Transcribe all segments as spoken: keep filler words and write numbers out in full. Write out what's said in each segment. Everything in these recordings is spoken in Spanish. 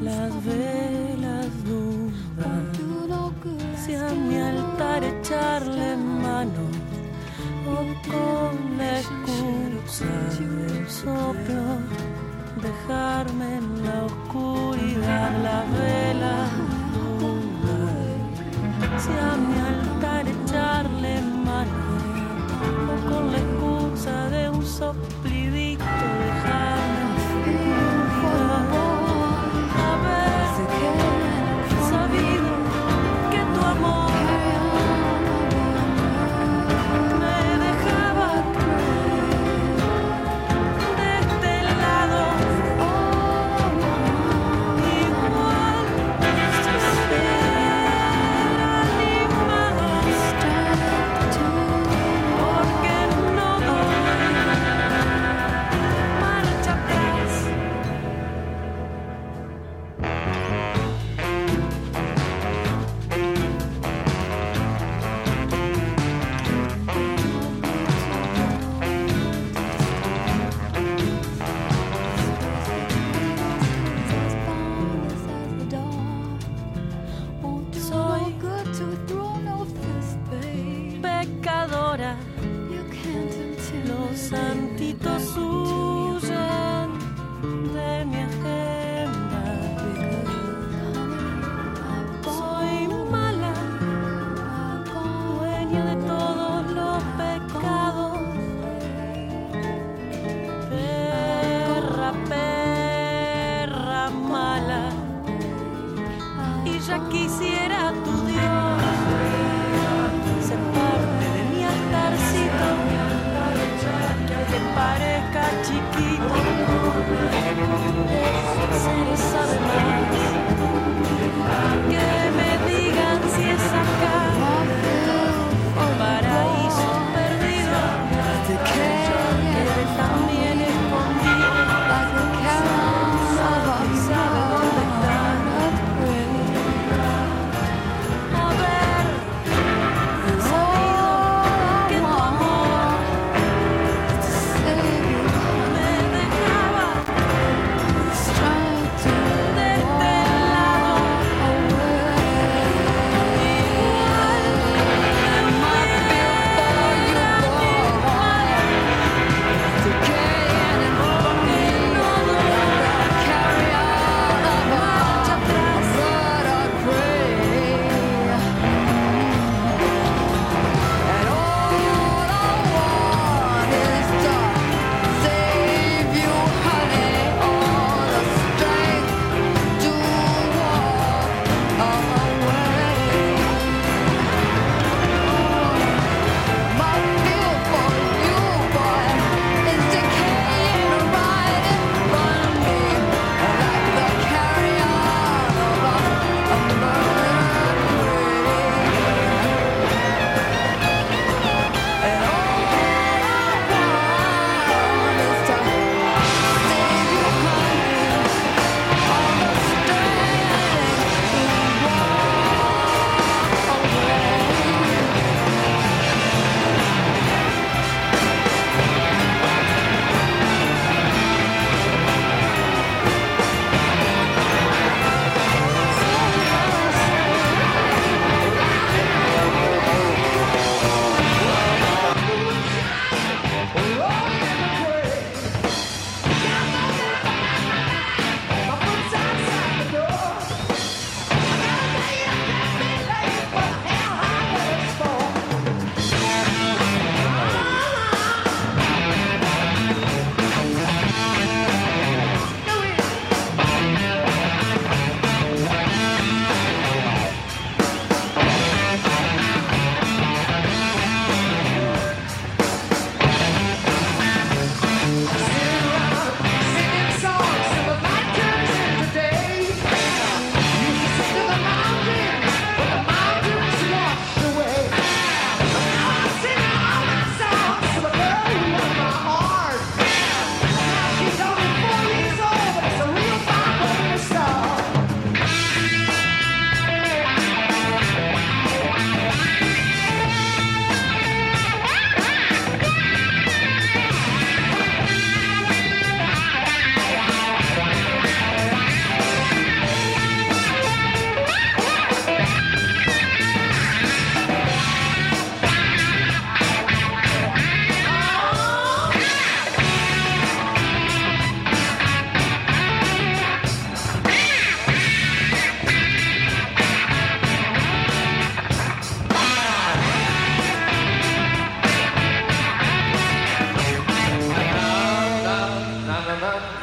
las velas dudan si a mi altar echarle mano o con la excusa del soplo dejarme en la oscuridad. Las velas dudan si a mi altar echarle mano o con la excusa de un soplidito dejarme en oscuridad. Sabido que tu amor me dejaba de este lado, igual se hubiera animado, porque no doy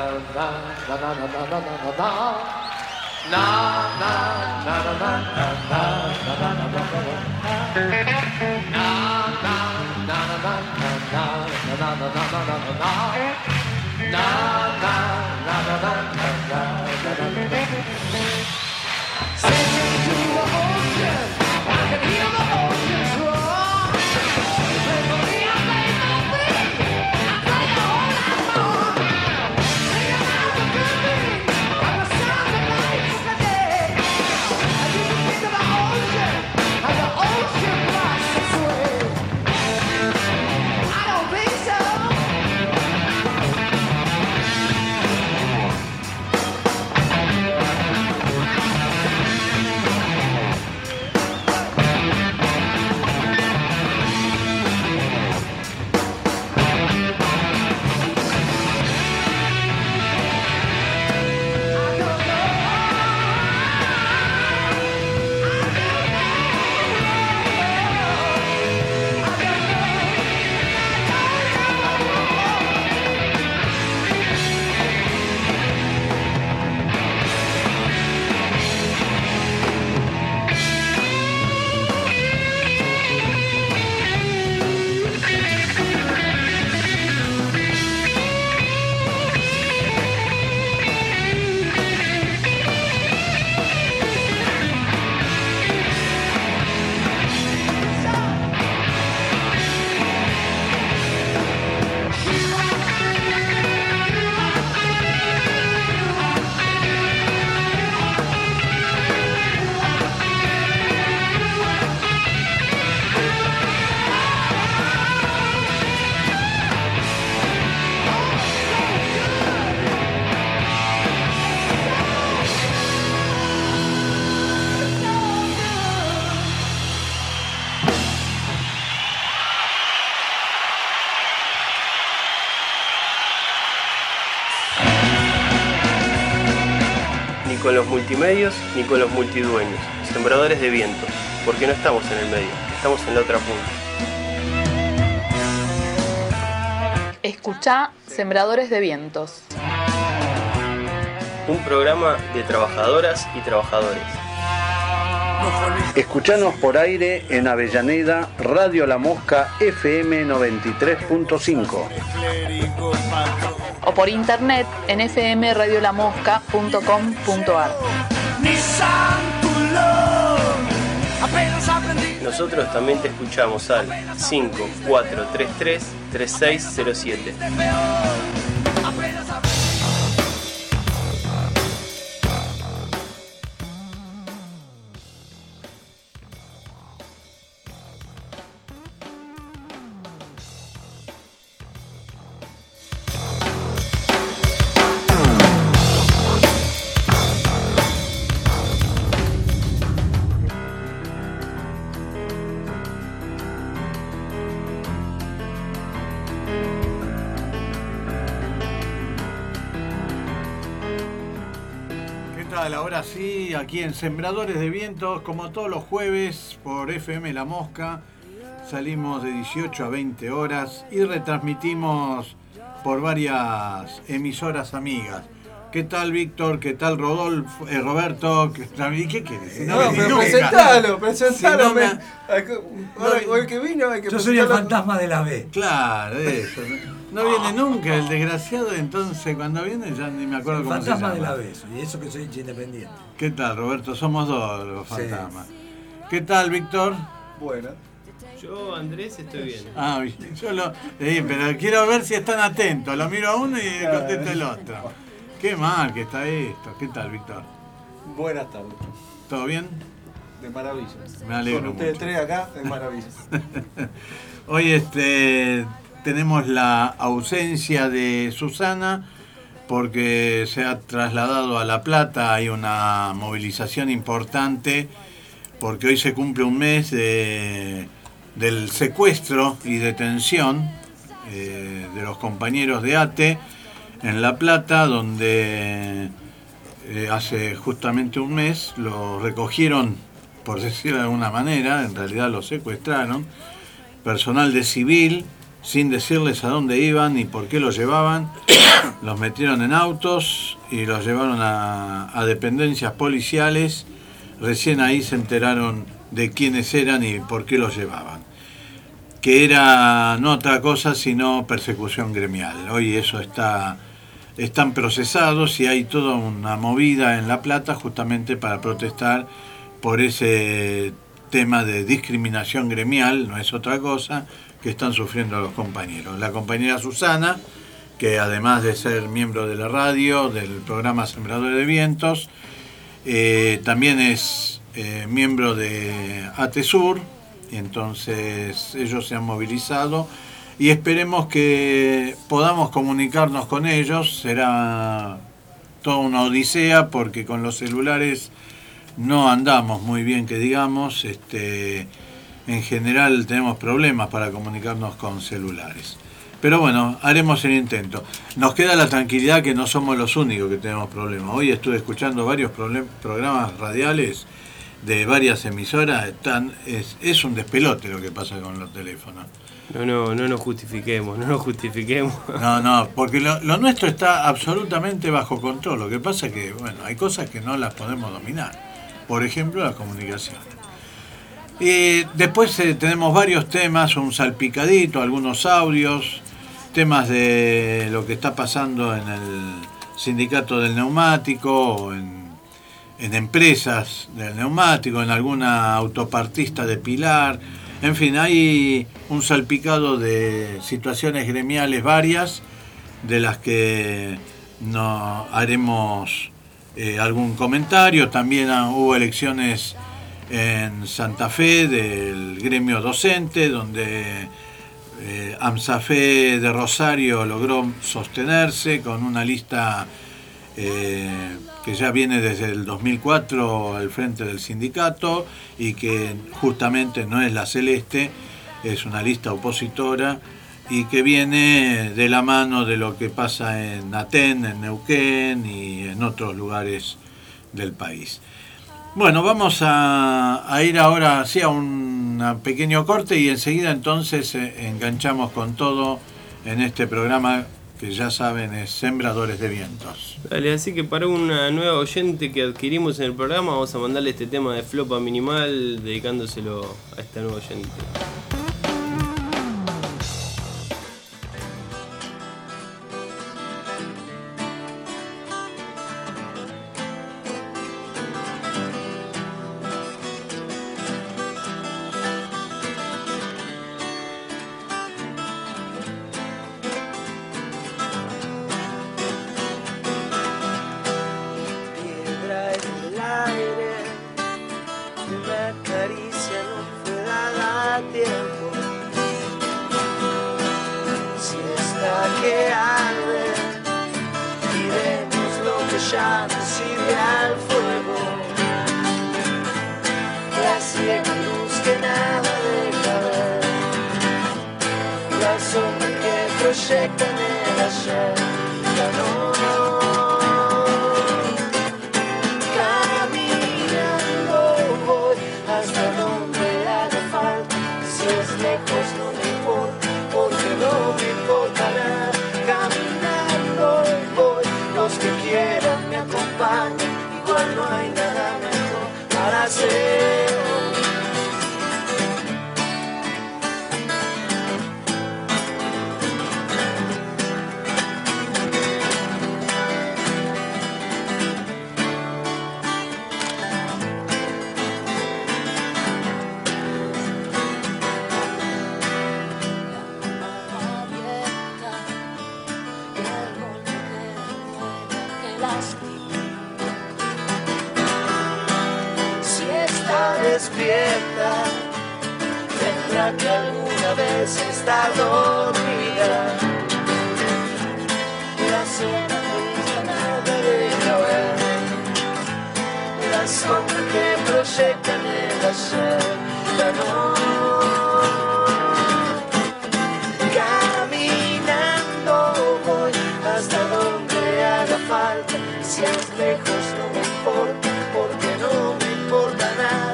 Con los multimedios ni con los multidueños, sembradores de viento, porque no estamos en el medio, estamos en la otra punta. Escuchá Sembradores de Vientos. Un programa de trabajadoras y trabajadores. Escuchanos por aire en Avellaneda, Radio La Mosca F M noventa y tres punto cinco. O por internet en f m radio la mosca punto com punto a r. Nosotros también te escuchamos al cinco cuatro tres tres tres seis cero siete. Ahora sí, aquí en Sembradores de Vientos, como todos los jueves por F M La Mosca, salimos de dieciocho a veinte horas y retransmitimos por varias emisoras amigas. ¿Qué tal, Víctor? ¿Qué tal, Rodolfo? Eh, Roberto? ¿Qué, ¿Qué quieres? No, no pero presentalo, presentalo. Si no me... Hoy, hoy que vino hay que Yo soy el fantasma de la B. Claro, eso. No viene nunca el desgraciado, entonces cuando viene ya ni me acuerdo cómo se llama. Fantasma de la B, y eso que soy independiente. ¿Qué tal, Roberto? Somos dos los fantasmas. Sí. ¿Qué tal, Víctor? Bueno. Yo, Andrés, estoy bien. Ah, yo lo... Eh, pero quiero ver si están atentos. Lo miro a uno y contesto el otro. Qué mal que está esto. ¿Qué tal, Víctor? Buenas tardes. ¿Todo bien? De maravilla. Me alegro Con ustedes mucho. tres acá, de maravilla. Hoy este, tenemos la ausencia de Susana porque se ha trasladado a La Plata. Hay una movilización importante porque hoy se cumple un mes de, del secuestro y detención eh, de los compañeros de A T E en La Plata, donde eh, hace justamente un mes lo recogieron, por decirlo de alguna manera, en realidad lo secuestraron, personal de civil, sin decirles a dónde iban ni por qué los llevaban. Los metieron en autos y los llevaron a, a dependencias policiales. Recién ahí se enteraron de quiénes eran y por qué los llevaban. Que era no otra cosa sino persecución gremial. Hoy eso está, están procesados y hay toda una movida en La Plata justamente para protestar por ese tema de discriminación gremial, no es otra cosa, que están sufriendo los compañeros. La compañera Susana, que además de ser miembro de la radio, del programa Sembradores de Vientos, eh, también es eh, miembro de ATESUR, y entonces ellos se han movilizado y esperemos que podamos comunicarnos con ellos. Será toda una odisea porque con los celulares no andamos muy bien, que digamos. Este, en general tenemos problemas para comunicarnos con celulares. Pero bueno, haremos el intento. Nos queda la tranquilidad que no somos los únicos que tenemos problemas. Hoy estuve escuchando varios problem- programas radiales de varias emisoras. Están, es, es un despelote lo que pasa con los teléfonos. No, no, no nos justifiquemos, no nos justifiquemos. No, no, porque lo, lo nuestro está absolutamente bajo control. Lo que pasa es que, bueno, hay cosas que no las podemos dominar. Por ejemplo, la comunicación. Y después eh, tenemos varios temas, un salpicadito, algunos audios, temas de lo que está pasando en el sindicato del neumático, o en, en empresas del neumático, en alguna autopartista de Pilar. En fin, hay un salpicado de situaciones gremiales varias, de las que no haremos eh, algún comentario. También ah, hubo elecciones en Santa Fe del gremio docente, donde eh, AMSAFE de Rosario logró sostenerse con una lista eh, que ya viene desde el dos mil cuatro al frente del sindicato y que justamente no es la celeste, es una lista opositora y que viene de la mano de lo que pasa en Aten, en Neuquén y en otros lugares del país. Bueno, vamos a, a ir ahora sí, a un pequeño corte y enseguida entonces eh, enganchamos con todo en este programa que ya saben es Sembradores de Vientos. Dale, así que para una nueva oyente que adquirimos en el programa vamos a mandarle este tema de Flopa Minimal dedicándoselo a esta nueva oyente.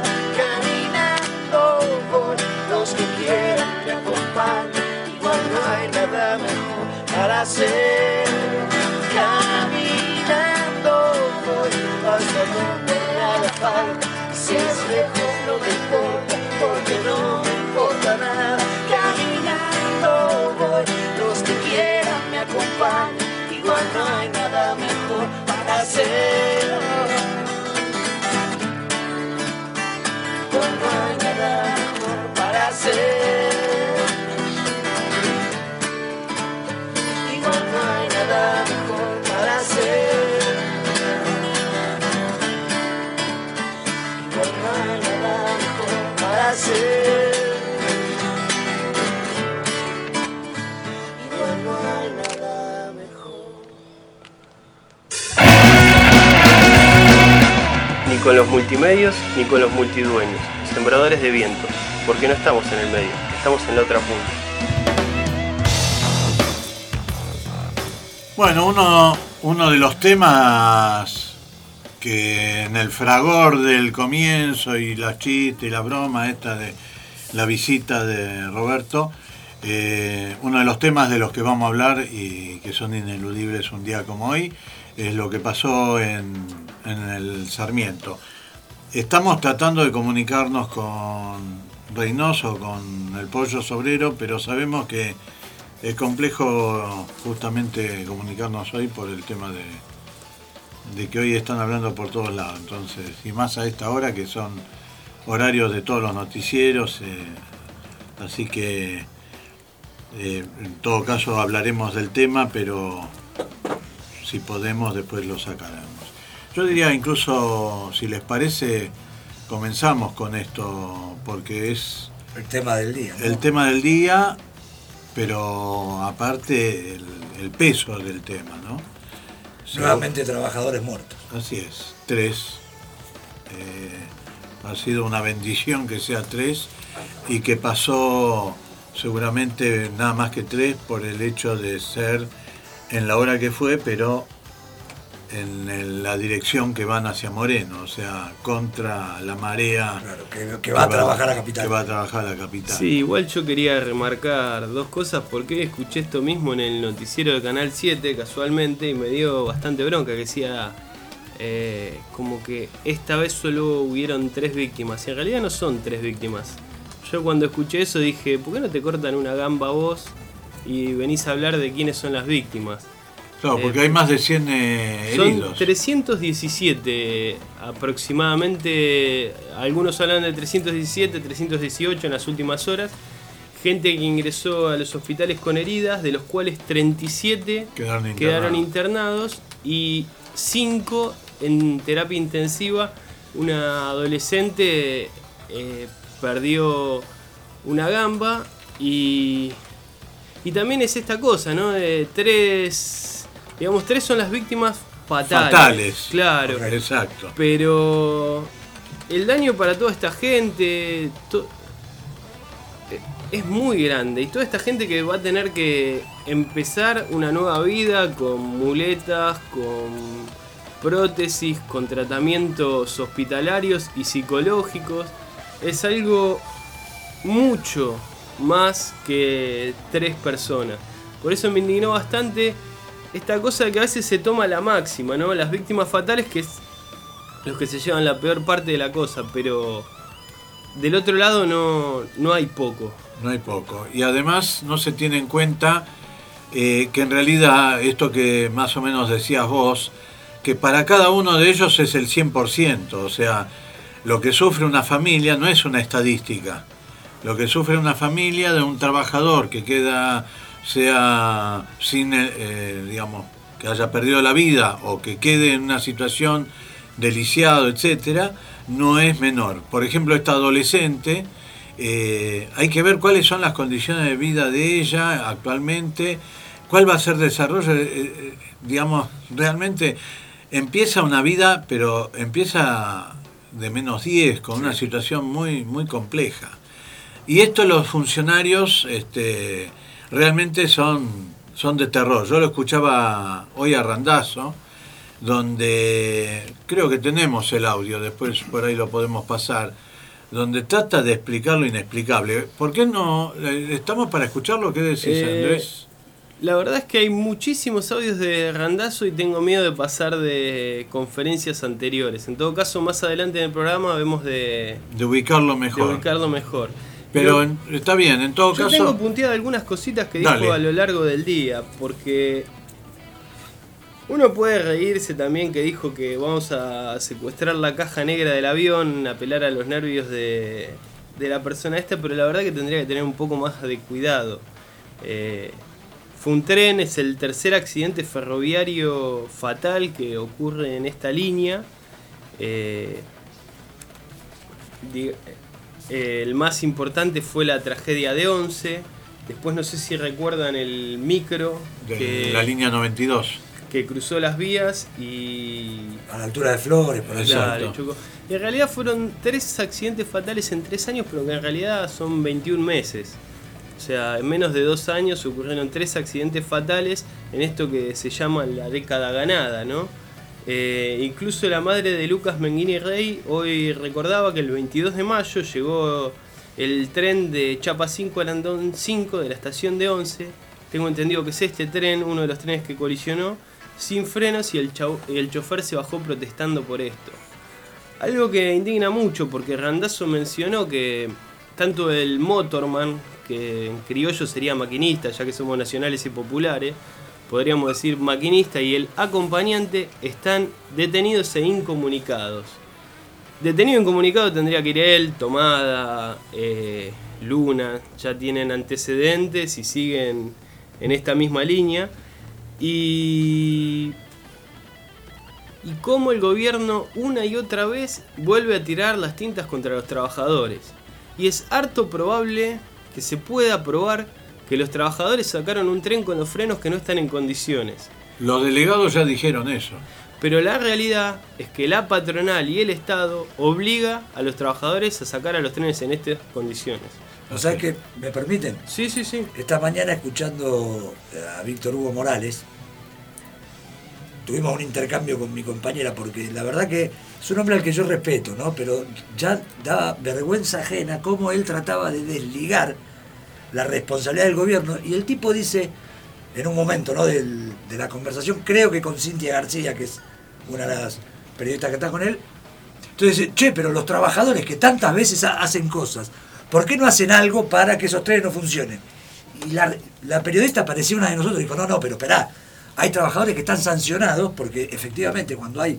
Los que quieran me acompañen, igual no hacer. Caminando voy, paso donde haga falta. Si es lejos no me importa, porque no me importa nada. Caminando voy, los que quieran me acompañan. Igual no hay nada mejor para hacer. Igual no hay nada mejor para hacer. Igual no hay nada mejor para hacer. Igual no hay nada mejor para hacer. Igual no hay nada mejor. Ni con los multimedios, ni con los multidueños, sembradores de viento, porque no estamos en el medio, estamos en la otra punta. Bueno, uno, uno de los temas que en el fragor del comienzo y la chiste y la broma esta de la visita de Roberto, eh, uno de los temas de los que vamos a hablar y que son ineludibles un día como hoy, es lo que pasó en, en el Sarmiento. Estamos tratando de comunicarnos con Reynoso, con el Pollo Sobrero, pero sabemos que es complejo justamente comunicarnos hoy por el tema de, de que hoy están hablando por todos lados. Entonces, y más a esta hora que son horarios de todos los noticieros, eh, así que eh, en todo caso hablaremos del tema, pero si podemos después lo sacaremos. Yo diría incluso, si les parece, comenzamos con esto, porque es el tema del día, ¿no? El tema del día, pero aparte el, el peso del tema, ¿no? Nuevamente trabajadores muertos. Así es, tres. Eh, ha sido una bendición que sea tres y que pasó seguramente nada más que tres por el hecho de ser en la hora que fue, pero en el, la dirección que van hacia Moreno, o sea, contra la marea. Claro, que, que va que a trabajar a la capital. Que va a trabajar a la capital. Sí, igual yo quería remarcar dos cosas, porque escuché esto mismo en el noticiero de Canal siete, casualmente, y me dio bastante bronca, que decía eh, como que esta vez solo hubieron tres víctimas, y en realidad no son tres víctimas. Yo cuando escuché eso dije, ¿por qué no te cortan una gamba vos y venís a hablar de quiénes son las víctimas? Claro, porque eh, hay más de cien eh, heridos. Son trescientos diecisiete aproximadamente, algunos hablan de trescientos diecisiete, trescientos dieciocho en las últimas horas. Gente que ingresó a los hospitales con heridas, de los cuales treinta y siete quedaron internados, quedaron internados y cinco en terapia intensiva. Una adolescente eh, perdió una gamba y, y también es esta cosa, ¿no? De tres... Digamos, tres son las víctimas fatales. Fatales. Claro. Okay, exacto. Pero el daño para toda esta gente to- es muy grande. Y toda esta gente que va a tener que empezar una nueva vida con muletas, con prótesis, con tratamientos hospitalarios y psicológicos. Es algo mucho más que tres personas. Por eso me indignó bastante esta cosa que a veces se toma la máxima, ¿no? Las víctimas fatales, que es los que se llevan la peor parte de la cosa, pero del otro lado no, no hay poco. No hay poco. Y además no se tiene en cuenta eh, que en realidad esto que más o menos decías vos, que para cada uno de ellos es el cien por ciento, o sea, lo que sufre una familia no es una estadística. Lo que sufre una familia de un trabajador que queda, sea sin, eh, digamos, que haya perdido la vida o que quede en una situación de lisiado, etcétera, no es menor. Por ejemplo, esta adolescente, eh, hay que ver cuáles son las condiciones de vida de ella actualmente, cuál va a ser el desarrollo, eh, digamos, realmente empieza una vida, pero empieza de menos diez, con una situación muy, muy compleja. Y esto los funcionarios este, realmente son, son de terror. Yo lo escuchaba hoy a Randazzo, donde creo que tenemos el audio, después por ahí lo podemos pasar, donde trata de explicar lo inexplicable. ¿Por qué no? ¿Estamos para escuchar lo que decís, eh, Andrés? La verdad es que hay muchísimos audios de Randazzo y tengo miedo de pasar de conferencias anteriores. En todo caso, más adelante en el programa vemos de, de ubicarlo mejor. De ubicarlo mejor. Pero, Pero en, está bien, en todo yo caso... Yo tengo punteadas algunas cositas que Dale. dijo a lo largo del día, porque uno puede reírse también que dijo que vamos a secuestrar la caja negra del avión, apelar a los nervios de, de la persona esta, pero la verdad que tendría que tener un poco más de cuidado. Eh, Fue un tren, es el tercer accidente ferroviario fatal que ocurre en esta línea. Eh, di, eh, el más importante fue la tragedia de Once. Después no sé si recuerdan el micro de que, la línea noventa y dos. Que cruzó las vías y... a la altura de Flores, por eso. Claro, chocó. Y en realidad fueron tres accidentes fatales en tres años, pero que en realidad son veintiún meses. O sea, en menos de dos años ocurrieron tres accidentes fatales en esto que se llama la década ganada, ¿no? Eh, incluso la madre de Lucas Menguini Rey hoy recordaba que el veintidós de mayo llegó el tren de Chapa cinco a Landón cinco de la estación de Once. Tengo entendido que es este tren, uno de los trenes que colisionó, sin frenos y el, chau- el chofer se bajó protestando por esto. Algo que indigna mucho porque Randazzo mencionó que tanto el motorman, que en criollo sería maquinista, ya que somos nacionales y populares, podríamos decir maquinista, y el acompañante están detenidos e incomunicados. Detenido e incomunicado tendría que ir él, Tomada, eh, Luna, ya tienen antecedentes y siguen en esta misma línea. Y... y cómo el gobierno una y otra vez vuelve a tirar las tintas contra los trabajadores. Y es harto probable que se pueda probar que los trabajadores sacaron un tren con los frenos que no están en condiciones. Los delegados ya dijeron eso. Pero la realidad es que la patronal y el Estado obliga a los trabajadores a sacar a los trenes en estas condiciones. ¿No sabes qué? ¿Me permiten? Sí, sí, sí. Esta mañana, escuchando a Víctor Hugo Morales, tuvimos un intercambio con mi compañera, porque la verdad que es un hombre al que yo respeto, ¿no? Pero ya daba vergüenza ajena cómo él trataba de desligar la responsabilidad del gobierno. Y el tipo dice, en un momento, ¿no?, del, de la conversación, creo que con Cintia García, que es una de las periodistas que está con él, entonces dice, che, pero los trabajadores que tantas veces ha, hacen cosas, ¿por qué no hacen algo para que esos trenes no funcionen? Y la, la periodista parecía una de nosotros y dijo, no, no, pero esperá, hay trabajadores que están sancionados porque efectivamente cuando hay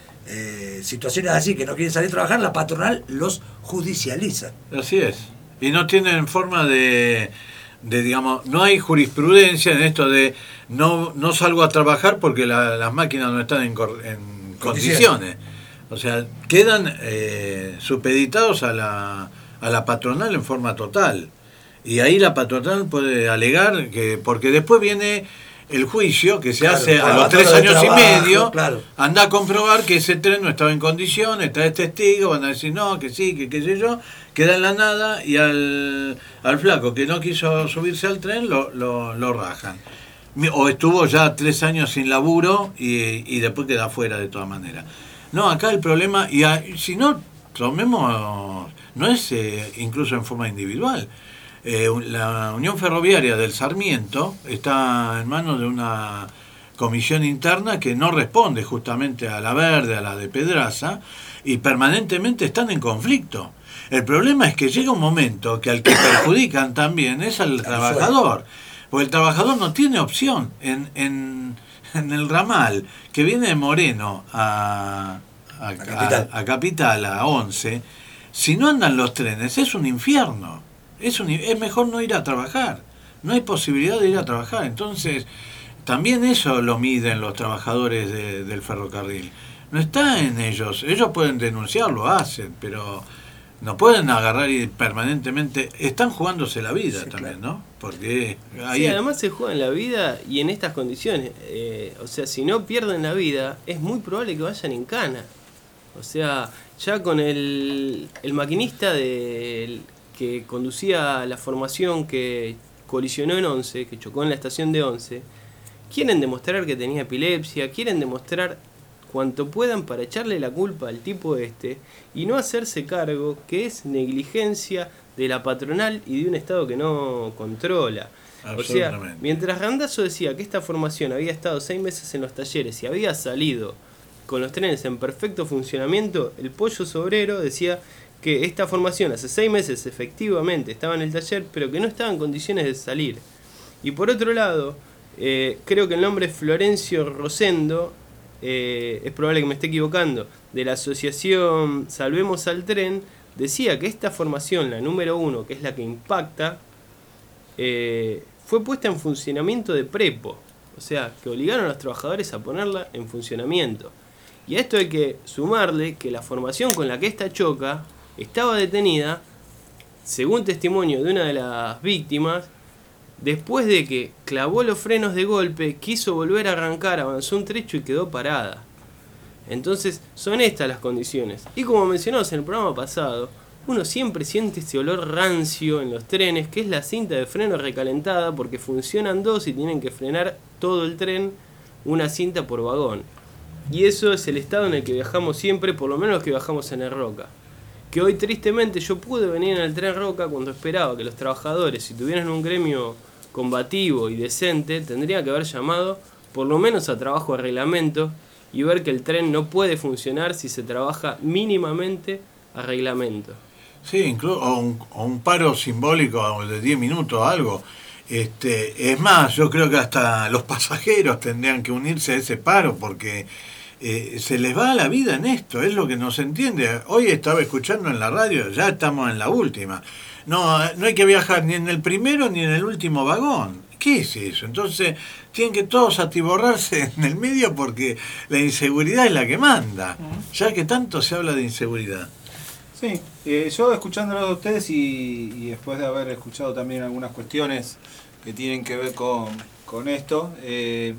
eh, situaciones así que no quieren salir a trabajar, la patronal los judicializa. Así es. Y no tienen forma de, de digamos, no hay jurisprudencia en esto de no, no salgo a trabajar porque la, las máquinas no están en, cor, en condiciones. O sea, quedan eh, supeditados a la, a la patronal en forma total. Y ahí la patronal puede alegar que, porque después viene el juicio que se claro, hace a los tres años trabajo, y medio, claro. Anda a comprobar que ese tren no estaba en condiciones, trae testigo, van a decir no, que sí, que qué sé yo, queda en la nada y al, al flaco que no quiso subirse al tren lo, lo, lo rajan. O estuvo ya tres años sin laburo y, y después queda fuera de todas maneras. No, acá el problema, y a, si no, tomemos, no es eh, incluso en forma individual. Eh, la Unión Ferroviaria del Sarmiento está en manos de una comisión interna que no responde justamente a la Verde, a la de Pedraza, y permanentemente están en conflicto. El problema es que llega un momento que al que perjudican también es al trabajador, porque el trabajador no tiene opción en, en, en el ramal que viene de Moreno a, a, a, Capital. a, a Capital, a Once. Si no andan los trenes es un infierno. Es, un, es mejor no ir a trabajar, no hay posibilidad de ir a trabajar. Entonces, también eso lo miden los trabajadores de, del ferrocarril. No está en ellos, ellos pueden denunciar, lo hacen, pero no pueden agarrar y permanentemente, están jugándose la vida sí, también, claro. ¿no? Porque ahí... Sí, además se juegan la vida y en estas condiciones, eh, o sea, si no pierden la vida, es muy probable que vayan en cana. O sea, ya con el, el maquinista del... que conducía la formación que colisionó en Once, que chocó en la estación de Once, quieren demostrar que tenía epilepsia, quieren demostrar cuanto puedan para echarle la culpa al tipo este y no hacerse cargo que es negligencia de la patronal y de un Estado que no controla. O sea, mientras Randazzo decía que esta formación había estado seis meses en los talleres y había salido con los trenes en perfecto funcionamiento, el Pollo Sobrero decía que esta formación hace seis meses efectivamente estaba en el taller, pero que no estaba en condiciones de salir. Y por otro lado, eh, creo que el nombre es Florencio Rosendo, eh, es probable que me esté equivocando, de la asociación Salvemos al Tren, decía que esta formación, la número uno, que es la que impacta, eh, fue puesta en funcionamiento de prepo. O sea, que obligaron a los trabajadores a ponerla en funcionamiento. Y a esto hay que sumarle que la formación con la que esta choca estaba detenida, según testimonio de una de las víctimas, después de que clavó los frenos de golpe, quiso volver a arrancar, avanzó un trecho y quedó parada. Entonces son estas las condiciones. Y como mencionamos en el programa pasado, uno siempre siente ese olor rancio en los trenes, que es la cinta de freno recalentada, porque funcionan dos y tienen que frenar todo el tren, una cinta por vagón. Y eso es el estado en el que viajamos siempre, por lo menos los que viajamos en el Roca. Que hoy tristemente yo pude venir en el tren Roca cuando esperaba que los trabajadores, si tuvieran un gremio combativo y decente, tendrían que haber llamado por lo menos a trabajo de reglamento y ver que el tren no puede funcionar si se trabaja mínimamente a reglamento. Sí, incluso o un, o un paro simbólico de diez minutos o algo. Este, es más, yo creo que hasta los pasajeros tendrían que unirse a ese paro porque eh, se les va la vida en esto, es lo que no se entiende. Hoy estaba escuchando en la radio, ya estamos en la última. No, no hay que viajar ni en el primero ni en el último vagón. ¿Qué es eso? Entonces tienen que todos atiborrarse en el medio porque la inseguridad es la que manda, ya que tanto se habla de inseguridad. Sí, eh, yo escuchándolo de ustedes y, y después de haber escuchado también algunas cuestiones que tienen que ver con, con esto, eh,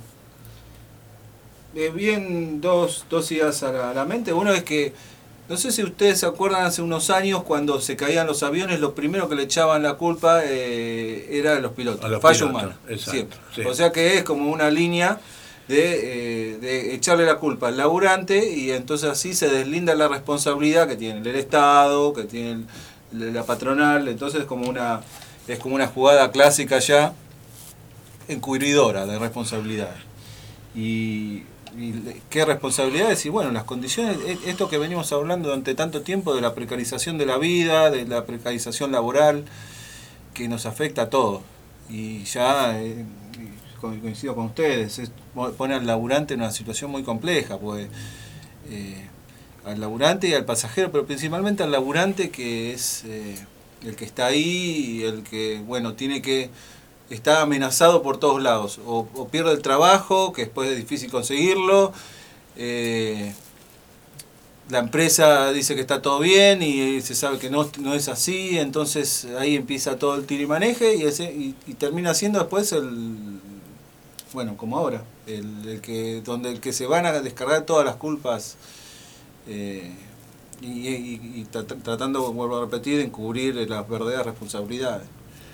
me vienen dos, dos ideas a la, a la mente. Uno es que, no sé si ustedes se acuerdan hace unos años cuando se caían los aviones, lo primero que le echaban la culpa eh, era a los pilotos, a los fallo pilotos, humano, exacto, siempre. Sí. O sea que es como una línea de, eh, de echarle la culpa al laburante y entonces así se deslinda la responsabilidad que tiene el Estado, que tiene el, la patronal, entonces es como una es como una jugada clásica ya encubridora de responsabilidades. Y, y qué responsabilidades y bueno, las condiciones, esto que venimos hablando durante tanto tiempo de la precarización de la vida, de la precarización laboral, que nos afecta a todos. Y ya eh, coincido con ustedes, es, pone al laburante en una situación muy compleja, pues eh, al laburante y al pasajero, pero principalmente al laburante que es eh, el que está ahí y el que, bueno, tiene que, está amenazado por todos lados, o, o pierde el trabajo, que después es difícil conseguirlo, eh, la empresa dice que está todo bien y se sabe que no, no es así, entonces ahí empieza todo el tirimaneje y, ese, y, y termina siendo después el... bueno, como ahora, el, el que donde el que se van a descargar todas las culpas eh, y, y, y tratando, vuelvo a repetir, de encubrir las verdaderas responsabilidades.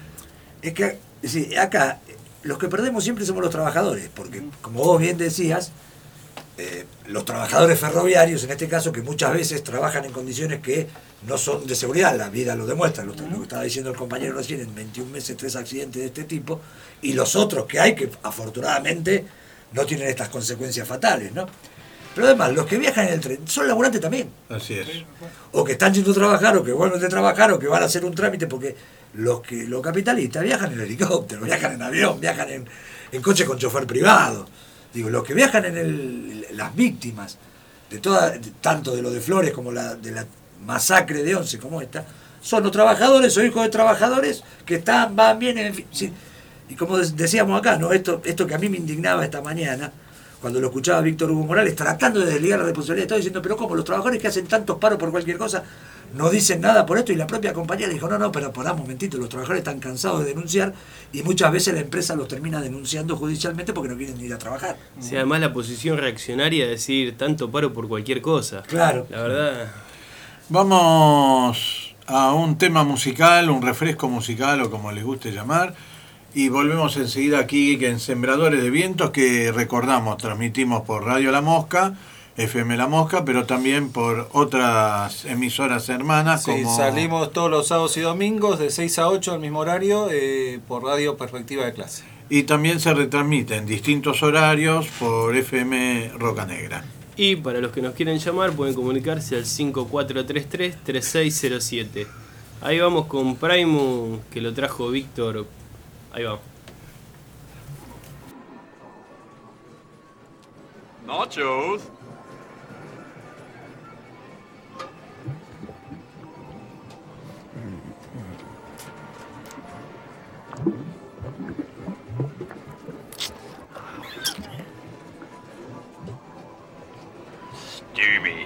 Es que sí, acá los que perdemos siempre somos los trabajadores, porque como vos bien decías, eh, los trabajadores ferroviarios, en este caso, que muchas veces trabajan en condiciones que no son de seguridad, la vida lo demuestra, lo, lo que estaba diciendo el compañero recién, en veintiún meses tres accidentes de este tipo, y los otros que hay que afortunadamente no tienen estas consecuencias fatales, ¿no? Pero además, los que viajan en el tren son laburantes también. Así es. O que están yendo a trabajar, o que vuelven de trabajar, o que van a hacer un trámite, porque los que los capitalistas viajan en helicóptero, viajan en avión, viajan en, en coche con chofer privado. Digo, los que viajan en el, las víctimas, de toda, de, tanto de lo de Flores como la, de la masacre de Once como esta, son los trabajadores o hijos de trabajadores que están, van bien, en fin. Sí. Y como decíamos acá, ¿no? Esto, esto que a mí me indignaba esta mañana, cuando lo escuchaba Víctor Hugo Morales, tratando de desligar la responsabilidad, estaba diciendo, pero ¿cómo? Los trabajadores que hacen tantos paros por cualquier cosa no dicen nada por esto, y la propia compañía le dijo, no, no, pero pará un momentito, los trabajadores están cansados de denunciar y muchas veces la empresa los termina denunciando judicialmente porque no quieren ir a trabajar. Sí, además la posición reaccionaria de decir tanto paro por cualquier cosa. Claro. La verdad. Vamos a un tema musical, un refresco musical o como les guste llamar, y volvemos enseguida aquí en Sembradores de Vientos, que recordamos, transmitimos por Radio La Mosca F M La Mosca, pero también por otras emisoras hermanas. Sí, como... salimos todos los sábados y domingos de seis a ocho al mismo horario eh, por Radio Perspectiva de Clase. Y también se retransmite en distintos horarios por F M Roca Negra. Y para los que nos quieren llamar pueden comunicarse al cinco cuatro tres tres, tres seis cero siete. Ahí vamos con Primus, que lo trajo Víctor. Ahí vamos. Nachos. Doobie.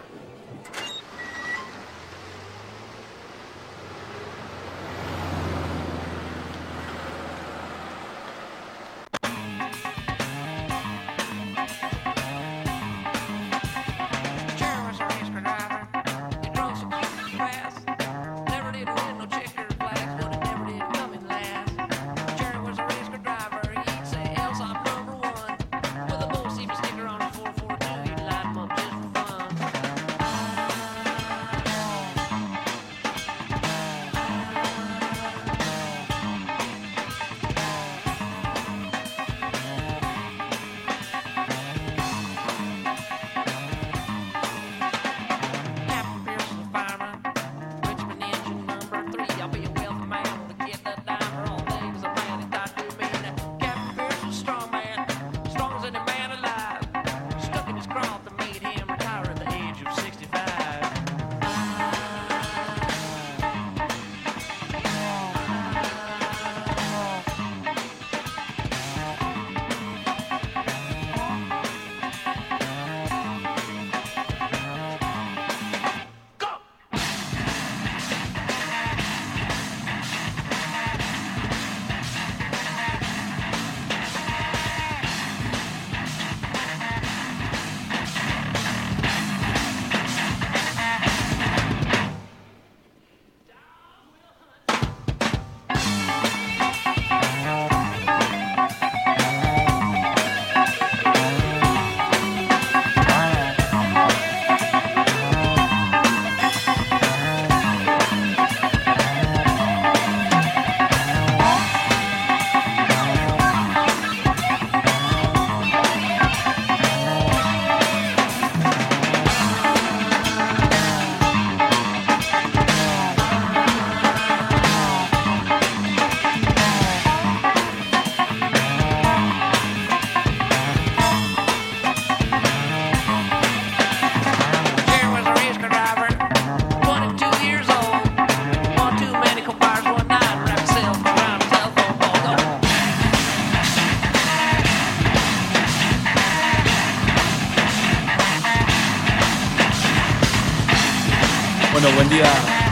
Bueno, buen día.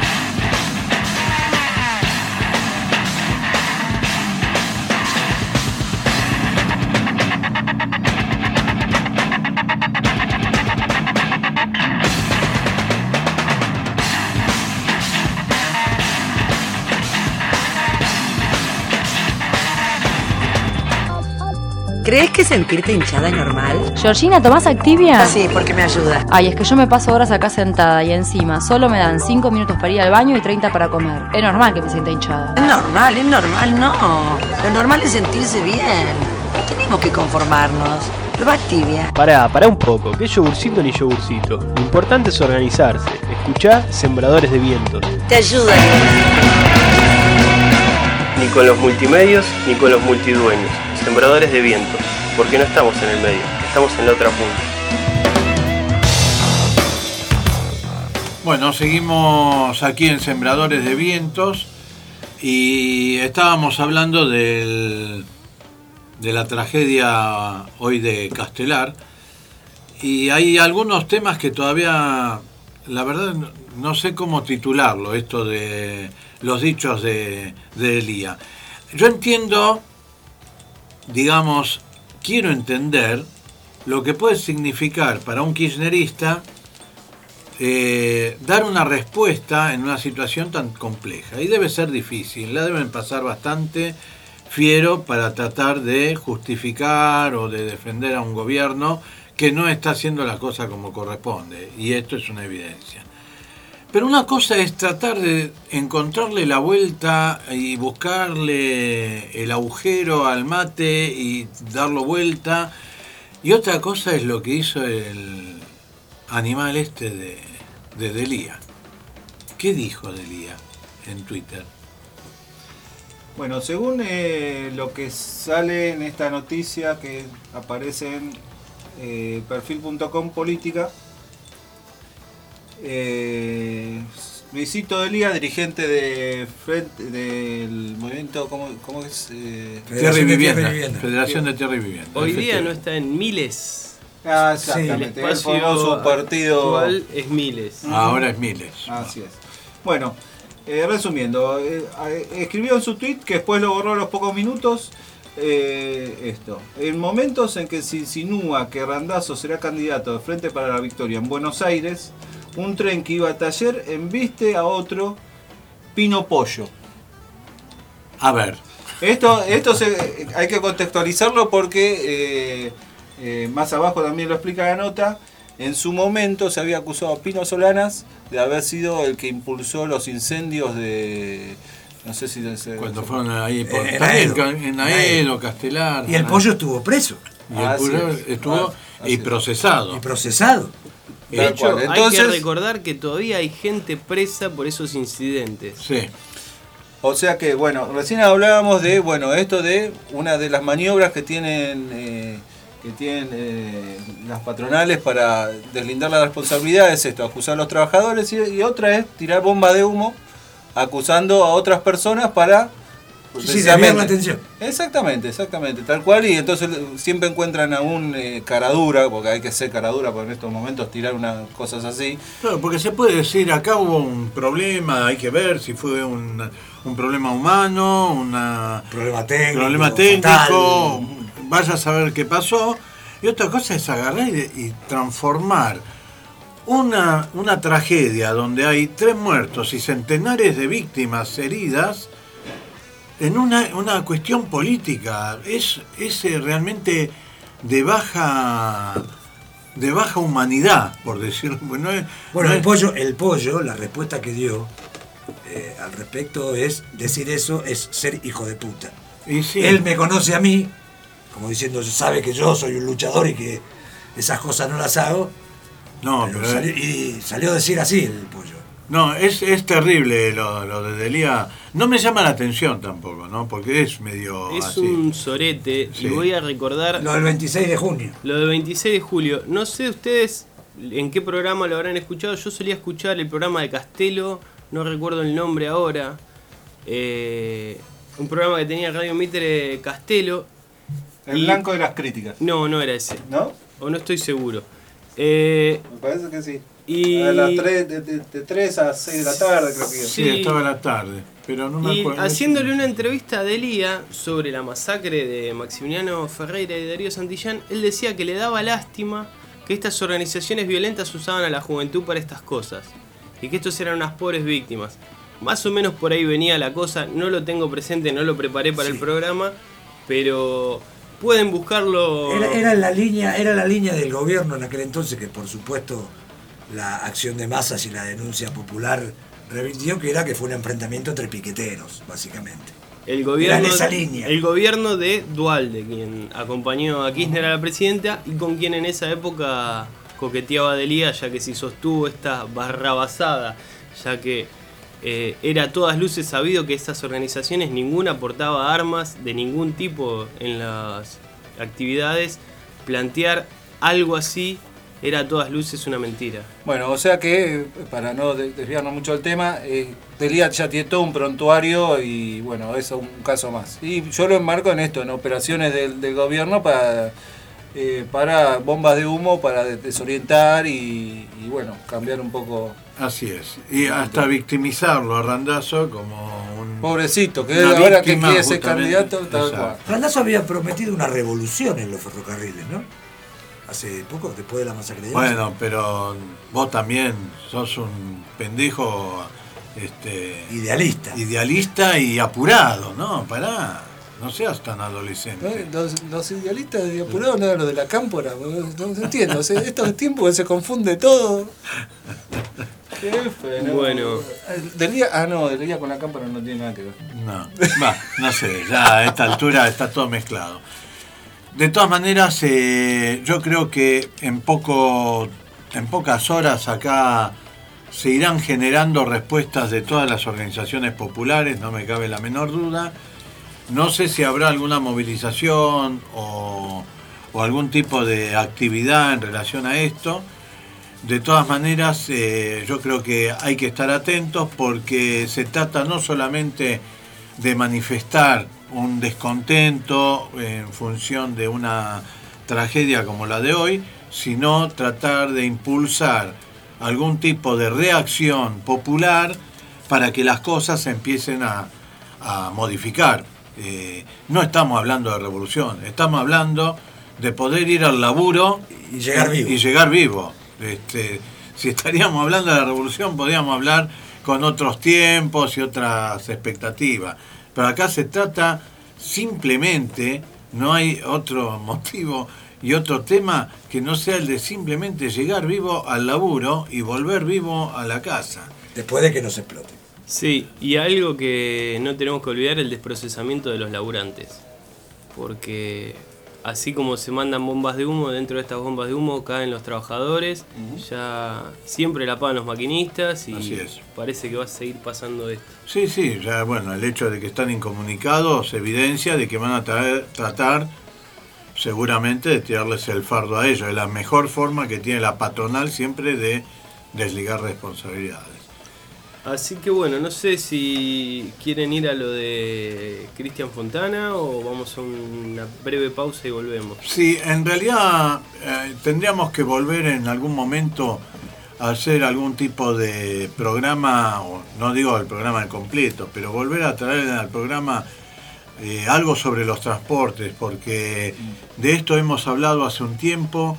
¿Crees que sentirte hinchada es normal? Georgina, ¿tomás Activia? Sí, porque me ayuda. Ay, es que yo me paso horas acá sentada y encima solo me dan cinco minutos para ir al baño y treinta para comer. Es normal que me sienta hinchada. Es normal, es normal, no. Lo normal es sentirse bien. No tenemos que conformarnos. Prueba Activia. Pará, pará un poco. ¿Qué yogurcito ni yogurcito? Lo importante es organizarse. Escuchá Sembradores de Vientos. Te ayuda. Ni con los multimedios ni con los multidueños. Sembradores de viento, porque no estamos en el medio, estamos en la otra punta. Bueno, seguimos aquí en Sembradores de Vientos y estábamos hablando del, de la tragedia hoy de Castelar, y hay algunos temas que todavía, la verdad, no sé cómo titularlo, esto de los dichos de, de Elía. Yo entiendo, digamos, quiero entender lo que puede significar para un kirchnerista eh, dar una respuesta en una situación tan compleja. Y debe ser difícil, la deben pasar bastante fiero para tratar de justificar o de defender a un gobierno que no está haciendo las cosas como corresponde, y esto es una evidencia. Pero una cosa es tratar de encontrarle la vuelta y buscarle el agujero al mate y darlo vuelta, y otra cosa es lo que hizo el animal este de, de Delía. ¿Qué dijo Delía en Twitter? Bueno, según eh, lo que sale en esta noticia que aparece en eh, perfil punto com política, eh, Luisito Delía, dirigente de frente, del movimiento, ¿cómo, cómo es? Eh, Tierra y Vivienda. Vivienda. Federación de Tierra y Vivienda. Hoy día no está en Miles. Ah, exactamente. Sí, el el famoso partido actual es Miles. Ahora es Miles. Así es. Bueno. Eh, resumiendo, eh, eh, escribió en su tweet que después lo borró a los pocos minutos. Eh, esto: en momentos en que se insinúa que Randazzo será candidato de Frente para la Victoria en Buenos Aires, un tren que iba a Taller embiste a otro Pino Pollo. A ver. Esto, esto se, hay que contextualizarlo porque eh, eh, más abajo también lo explica la nota. En su momento se había acusado a Pino Solanas de haber sido el que impulsó los incendios de... No sé si... Se, Cuando se, fueron ahí por... En Aedo, Aedo. en Aedo, Castelar... Y el pollo estuvo preso. Y el Así pollo es. estuvo Ah, y así procesado. Y procesado. De Tal hecho, cual. Entonces- hay que recordar que todavía hay gente presa por esos incidentes. Sí. O sea que, bueno, recién hablábamos de, bueno, esto de una de las maniobras que tienen... Eh, que tienen eh, las patronales para deslindar la responsabilidad es esto, acusar a los trabajadores, y, y otra es tirar bomba de humo acusando a otras personas para... Sí, sí, desviar la atención. Exactamente, exactamente, tal cual, y entonces siempre encuentran a un eh, caradura, porque hay que ser caradura para en estos momentos tirar unas cosas así. Claro, porque se puede decir, acá hubo un problema, hay que ver si fue un, un problema humano, una Problema técnico. problema técnico, fatal. vaya a saber qué pasó. Y otra cosa es agarrar y, y transformar una, una tragedia donde hay tres muertos y centenares de víctimas heridas en una, una cuestión política. Es, es eh, realmente de baja de baja humanidad, por decirlo. Bueno, no es- Bueno, no el es- pollo, el pollo, la respuesta que dio eh, al respecto es decir eso es ser hijo de puta. y sí. Él me conoce a mí, como diciendo, sabe que yo soy un luchador y que esas cosas no las hago. No, pero pero- salió- y salió a decir así el pollo. No, es, es terrible lo, lo de Delía. No me llama la atención tampoco, ¿no? Porque es medio Es así. un sorete, Sí. y voy a recordar Lo del veintiséis de junio. lo del veintiséis de julio. No sé ustedes en qué programa lo habrán escuchado. Yo solía escuchar el programa de Castelo, no recuerdo el nombre ahora. Eh, un programa que tenía Radio Mitre Castelo. El Y- blanco de las críticas, No, no era ese. ¿no? O no estoy seguro. Eh, Me parece que sí. y A las tres, de, de, de tres a seis de la tarde, creo que iba. Sí, sí. estaba a la tarde, pero no me Y acuerdo. haciéndole una entrevista a Delía sobre la masacre de Maximiliano Ferreira y Darío Santillán, él decía que le daba lástima que estas organizaciones violentas usaban a la juventud para estas cosas y que estos eran unas pobres víctimas. Más o menos por ahí venía la cosa, no lo tengo presente, no lo preparé para Sí. el programa, pero pueden buscarlo. Era, era la línea, era la línea del gobierno en aquel entonces que por supuesto la acción de masas y la denuncia popular revirtió, que era que fue un enfrentamiento entre piqueteros, básicamente. El gobierno, Era en esa línea. el gobierno de Duhalde, quien acompañó a Kirchner a la presidenta y con quien en esa época coqueteaba Delía, ya que si sostuvo esta barrabasada, ya que eh, era a todas luces sabido que estas organizaciones ninguna portaba armas de ningún tipo en las actividades, plantear algo así era a todas luces una mentira. Bueno, o sea que, para no de- desviarnos mucho del tema, eh, Delía ya tiene todo un prontuario y bueno, eso es un caso más. Y yo lo enmarco en esto, en operaciones del, del gobierno para, eh, para bombas de humo, para de- desorientar y, y bueno, cambiar un poco. Así es. Y hasta victimizarlo a Randazzo como un... Pobrecito, que Una ahora que víctima, quiere ser justamente. candidato, tal Exacto. cual. Randazzo había prometido una revolución en los ferrocarriles, ¿no? Hace poco, después de la masacre de Once. Bueno, pero vos también sos un pendejo este, Idealista. idealista y apurado, ¿no? Pará. No seas tan adolescente. ¿No? Los, los idealistas de apurado no eran los de la cámpora. No, no entiendo. O sea, estos tiempos que se confunde todo. Qué fenómeno. Bueno. Del día, ah, no, del día con la cámpora no tiene nada que ver. No, va, no sé, ya a esta altura está todo mezclado. De todas maneras, eh, yo creo que en poco, en pocas horas acá se irán generando respuestas de todas las organizaciones populares, no me cabe la menor duda. No sé si habrá alguna movilización o, o algún tipo de actividad en relación a esto. De todas maneras, eh, yo creo que hay que estar atentos porque se trata no solamente de manifestar un descontento en función de una tragedia como la de hoy, sino tratar de impulsar algún tipo de reacción popular para que las cosas se empiecen a, a modificar. Eh, no estamos hablando de revolución, estamos hablando de poder ir al laburo y llegar vivo. Y llegar vivo. Este, si estaríamos hablando de la revolución, podríamos hablar con otros tiempos y otras expectativas. Pero acá se trata simplemente, no hay otro motivo y otro tema que no sea el de simplemente llegar vivo al laburo y volver vivo a la casa. Después de que nos explote. Sí, y algo que no tenemos que olvidar, el desprocesamiento de los laburantes. Porque así como se mandan bombas de humo, dentro de estas bombas de humo caen los trabajadores, uh-huh. ya siempre la pagan los maquinistas y así es. Parece que va a seguir pasando esto. Sí, sí, ya bueno, el hecho de que están incomunicados evidencia de que van a traer, tratar seguramente de tirarles el fardo a ellos. Es la mejor forma que tiene la patronal siempre de desligar responsabilidades. Así que bueno, no sé si quieren ir a lo de Cristian Fontana o vamos a una breve pausa y volvemos. Sí, en realidad eh, tendríamos que volver en algún momento a hacer algún tipo de programa, o no digo el programa completo, pero volver a traer al programa eh, algo sobre los transportes, porque de esto hemos hablado hace un tiempo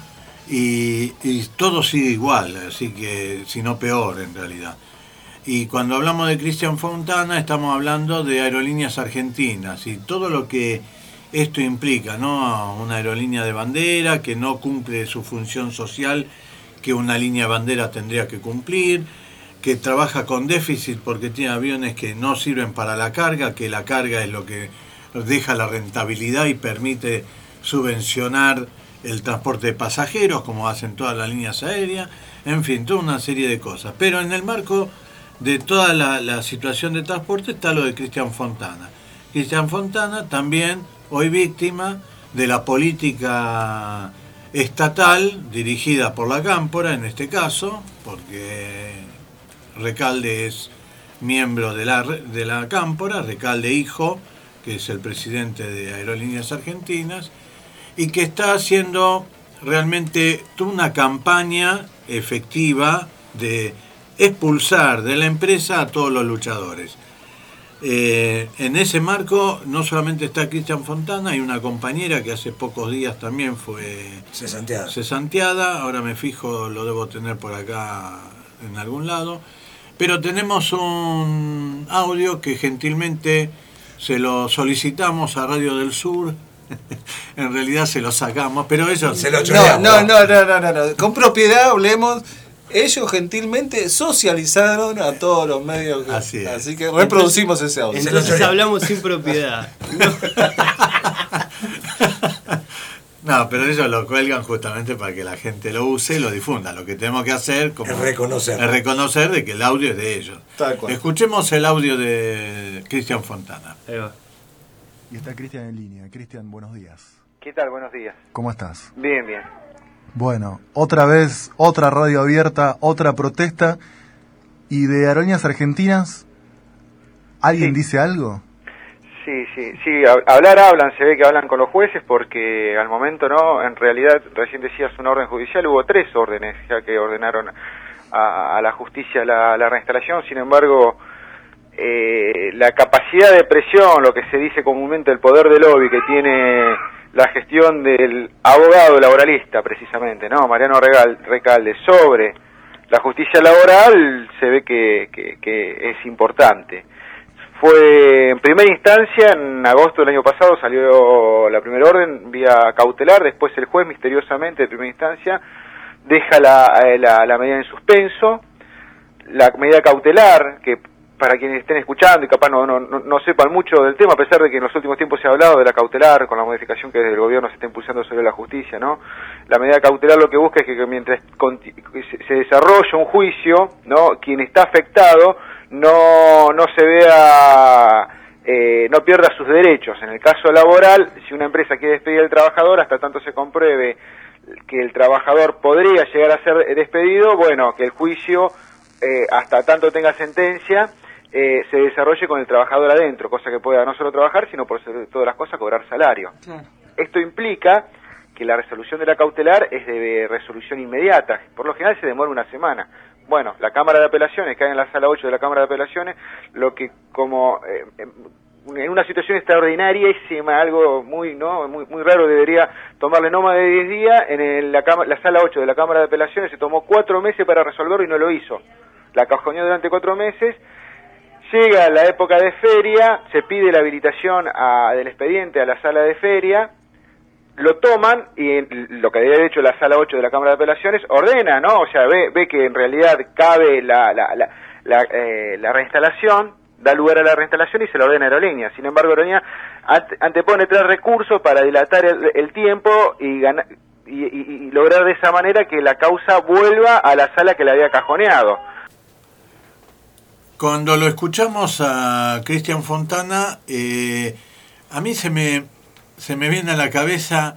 y, y todo sigue igual, así que si no peor en realidad. Y cuando hablamos de Cristian Fontana estamos hablando de Aerolíneas Argentinas y todo lo que esto implica, ¿no? Una aerolínea de bandera que no cumple su función social que una línea de bandera tendría que cumplir, que trabaja con déficit porque tiene aviones que no sirven para la carga, que la carga es lo que deja la rentabilidad y permite subvencionar el transporte de pasajeros, como hacen todas las líneas aéreas, en fin, toda una serie de cosas. Pero en el marco de toda la, la situación de transporte está lo de Cristian Fontana. Cristian Fontana también hoy víctima de la política estatal dirigida por la Cámpora, en este caso, porque Recalde es miembro de la, de la Cámpora, Recalde hijo, que es el presidente de Aerolíneas Argentinas, y que está haciendo realmente toda una campaña efectiva de expulsar de la empresa a todos los luchadores. Eh, en ese marco no solamente está Cristian Fontana, hay una compañera que hace pocos días también fue cesanteada. cesanteada, ahora me fijo, lo debo tener por acá en algún lado, pero tenemos un audio que gentilmente se lo solicitamos a Radio del Sur. En realidad se lo sacamos, pero ellos se lo no, no, no, no, no, no, no, con propiedad hablemos. Ellos gentilmente socializaron a todos los medios. Así es. Así que reproducimos ese audio. Entonces hablamos sin propiedad. No, pero ellos lo cuelgan justamente para que la gente lo use y lo difunda. Lo que tenemos que hacer como es reconocer. Es reconocer de que el audio es de ellos. Tal cual. Escuchemos el audio de Cristian Fontana. Ahí va. Y está Cristian en línea. Cristian, buenos días. ¿Qué tal? Buenos días. ¿Cómo estás? Bien, bien. Bueno, otra vez, otra radio abierta, otra protesta. ¿Y de Aerolíneas Argentinas? ¿Alguien sí. dice algo? Sí, sí, sí, hablar hablan, se ve que hablan con los jueces porque al momento no, en realidad, recién decías una orden judicial, hubo tres órdenes ya que ordenaron a, a la justicia la, la reinstalación, sin embargo, eh, la capacidad de presión, lo que se dice comúnmente el poder de lobby que tiene la gestión del abogado laboralista precisamente, ¿no? Mariano Regal, Recalde, sobre la justicia laboral, se ve que, que, que es importante. fue en primera instancia, en agosto del año pasado salió la primera orden vía cautelar, después el juez misteriosamente de primera instancia deja la, la, la medida en suspenso, la medida cautelar, que para quienes estén escuchando y capaz no, no, no sepan mucho del tema, a pesar de que en los últimos tiempos se ha hablado de la cautelar, con la modificación que desde el gobierno se está impulsando sobre la justicia, ¿no? La medida cautelar lo que busca es que, que mientras se desarrolla un juicio, ¿no? Quien está afectado no, no se vea, eh, no pierda sus derechos. En el caso laboral, si una empresa quiere despedir al trabajador, hasta tanto se compruebe que el trabajador podría llegar a ser despedido, bueno, que el juicio, eh, hasta tanto tenga sentencia, Eh, se desarrolle con el trabajador adentro, cosa que pueda no solo trabajar, sino por sobre todas las cosas cobrar salario. Claro. Esto implica que la resolución de la cautelar es de resolución inmediata, por lo general se demora una semana. Bueno, la Cámara de Apelaciones, cae en la sala ocho de la Cámara de Apelaciones, lo que como eh, en una situación extraordinaria y algo muy no muy muy raro debería tomarle no más de diez días, en el, la, la sala ocho de la Cámara de Apelaciones se tomó cuatro meses para resolverlo y no lo hizo. La cajoneó durante cuatro meses. Llega la época de feria, se pide la habilitación a, del expediente a la sala de feria, lo toman y lo que había hecho la sala ocho de la Cámara de Apelaciones ordena, ¿no? O sea, ve, ve que en realidad cabe la, la, la, la, eh, la reinstalación, da lugar a la reinstalación y se la ordena a Aerolínea. Sin embargo, Aerolínea ante, antepone tres recursos para dilatar el, el tiempo y, gana, y, y, y lograr de esa manera que la causa vuelva a la sala que la había cajoneado. Cuando lo escuchamos a Cristian Fontana, eh, a mí se me, se me viene a la cabeza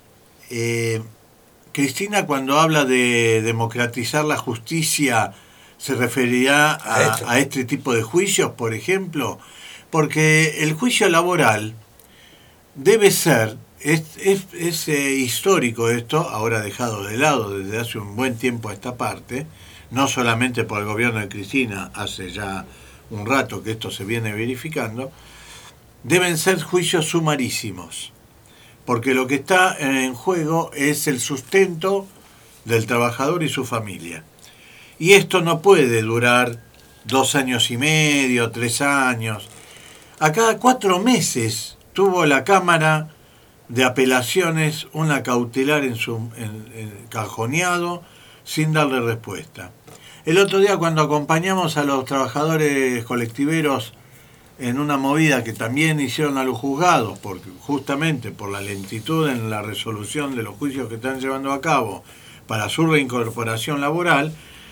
eh, Cristina cuando habla de democratizar la justicia, ¿se referirá a, a este tipo de juicios, por ejemplo? Porque el juicio laboral debe ser, es, es, es eh, histórico esto, ahora dejado de lado desde hace un buen tiempo a esta parte, no solamente por el gobierno de Cristina, hace ya un rato que esto se viene verificando, deben ser juicios sumarísimos, porque lo que está en juego es el sustento del trabajador y su familia. Y esto no puede durar dos años y medio, tres años. A cada cuatro meses tuvo la Cámara de Apelaciones una cautelar en su en, en, cajoneado sin darle respuesta. El otro día cuando acompañamos a los trabajadores colectiveros en una movida que también hicieron a los juzgados, porque justamente por la lentitud en la resolución de los juicios que están llevando a cabo para su reincorporación laboral,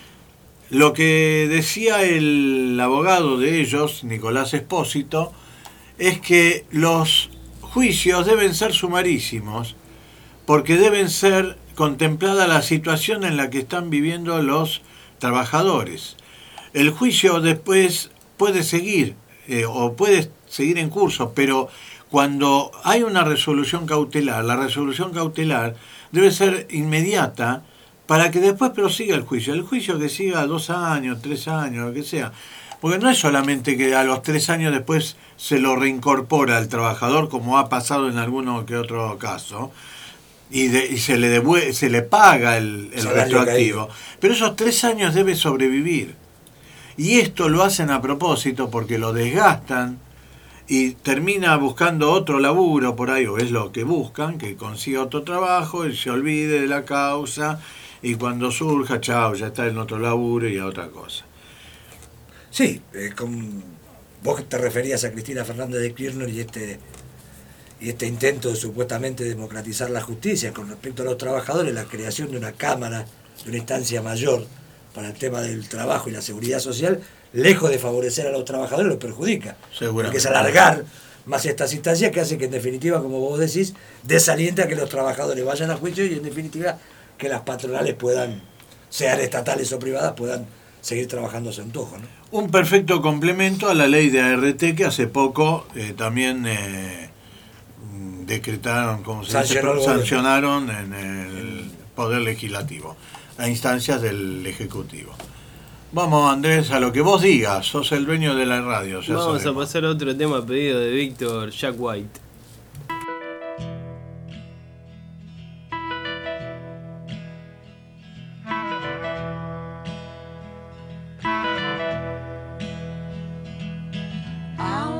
lo que decía el abogado de ellos, Nicolás Espósito, es que los juicios deben ser sumarísimos, porque deben ser contemplada la situación en la que están viviendo los trabajadores. El juicio después puede seguir eh, o puede seguir en curso, pero cuando hay una resolución cautelar, la resolución cautelar debe ser inmediata para que después prosiga el juicio. El juicio que siga dos años, tres años, lo que sea. Porque no es solamente que a los tres años después se lo reincorpora al trabajador, como ha pasado en alguno que otro caso, y, de, y se le devuelve, se le paga el, el retroactivo. Pero esos tres años debe sobrevivir. Y esto lo hacen a propósito porque lo desgastan y termina buscando otro laburo por ahí, o es lo que buscan, que consiga otro trabajo y se olvide de la causa, y cuando surja, chao, ya está en otro laburo y a otra cosa. Sí, eh, con, vos te referías a Cristina Fernández de Kirchner y este y este intento de supuestamente democratizar la justicia con respecto a los trabajadores, la creación de una cámara, de una instancia mayor para el tema del trabajo y la seguridad social, lejos de favorecer a los trabajadores, los perjudica. Porque es alargar más estas instancias que hace que en definitiva, como vos decís, desalienta a que los trabajadores vayan a juicio y en definitiva que las patronales puedan, sean estatales o privadas, puedan seguir trabajando a su antojo, ¿no? Un perfecto complemento a la ley de A R T que hace poco eh, también eh, decretaron, como se dice, sancionaron en el Poder Legislativo, a instancias del Ejecutivo. Vamos, Andrés, a lo que vos digas, sos el dueño de la radio. Ya Vamos sabemos. a pasar a otro tema pedido de Víctor Jack White. I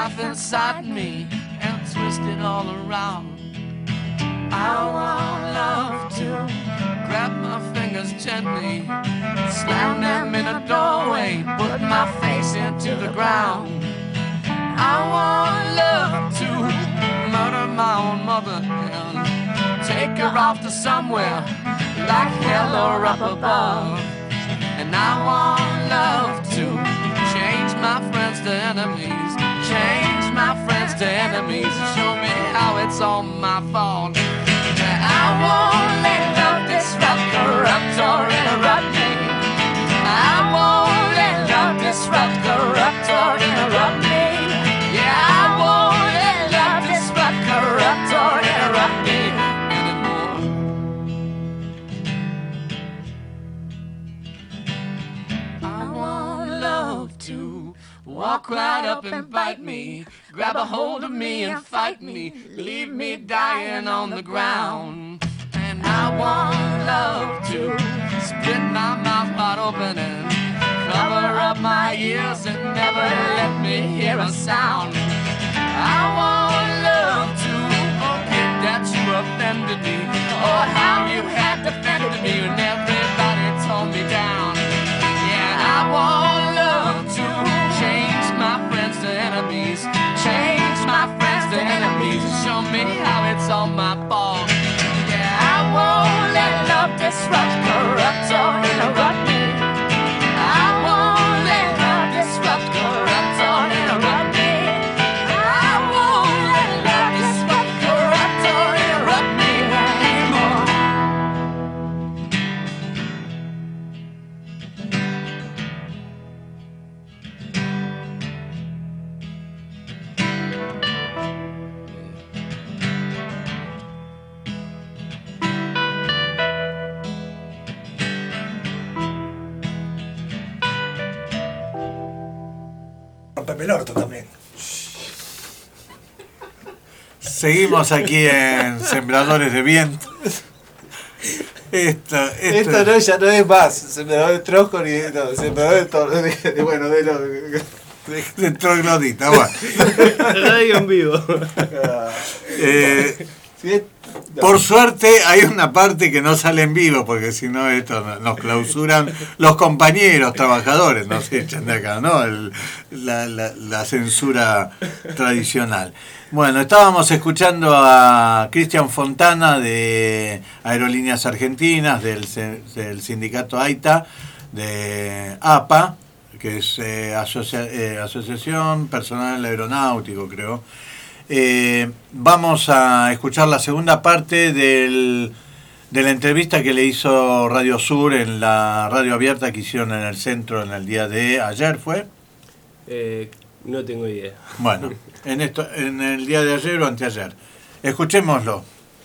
life inside me and twist it all around. I want love to grab my fingers gently, slam them in a doorway, put my face into the ground. I want love to murder my own mother and take her off to somewhere like hell or up above. And I want love to change my friends to enemies, change my friends to enemies, show me how it's all my fault. I won't let love disrupt, corrupt, or interrupt me. I won't let love disrupt, corrupt, or interrupt me. Yeah, I won't let love disrupt, corrupt, or interrupt me anymore. I want love to walk right up and bite me, grab a hold of me and fight me, leave me dying on the ground. And I want love to split my mouth wide open and cover up my ears and never let me hear a sound. I want love to forget that you offended me, or how you had defended me when everybody tore me down. Yeah, I want love to change my friends to enemies, change my friends to enemies, show me how it's all my fault. Yeah, I won't let love disrupt, corrupt, or interrupt me. I won't let love disrupt, corrupt, or interrupt me. I won't let love disrupt, corrupt, or interrupt me anymore. Rompeme el orto también. Seguimos aquí en Sembradores de Viento. Esto, esto, Esto no, ya no es más sembrador de tronco ni no, sembrador de todo. De, bueno, de lo. De, de troglodita, bueno. Radio en vivo. Eh, ¿Sí? No. Por suerte hay una parte que no sale en vivo, porque si no esto nos clausuran los compañeros trabajadores, nos echan de acá, ¿no? El, la, la, la censura tradicional. Bueno, estábamos escuchando a Cristian Fontana de Aerolíneas Argentinas, del, del sindicato AITA, de APA, que es eh, asocia, eh, Asociación Personal Aeronáutico, creo. Eh, vamos a escuchar la segunda parte del, de la entrevista que le hizo Radio Sur en la radio abierta que hicieron en el centro en el día de ayer, ¿fue? Eh, no tengo idea. Bueno, en, esto, en el día de ayer o anteayer. Escuchémoslo.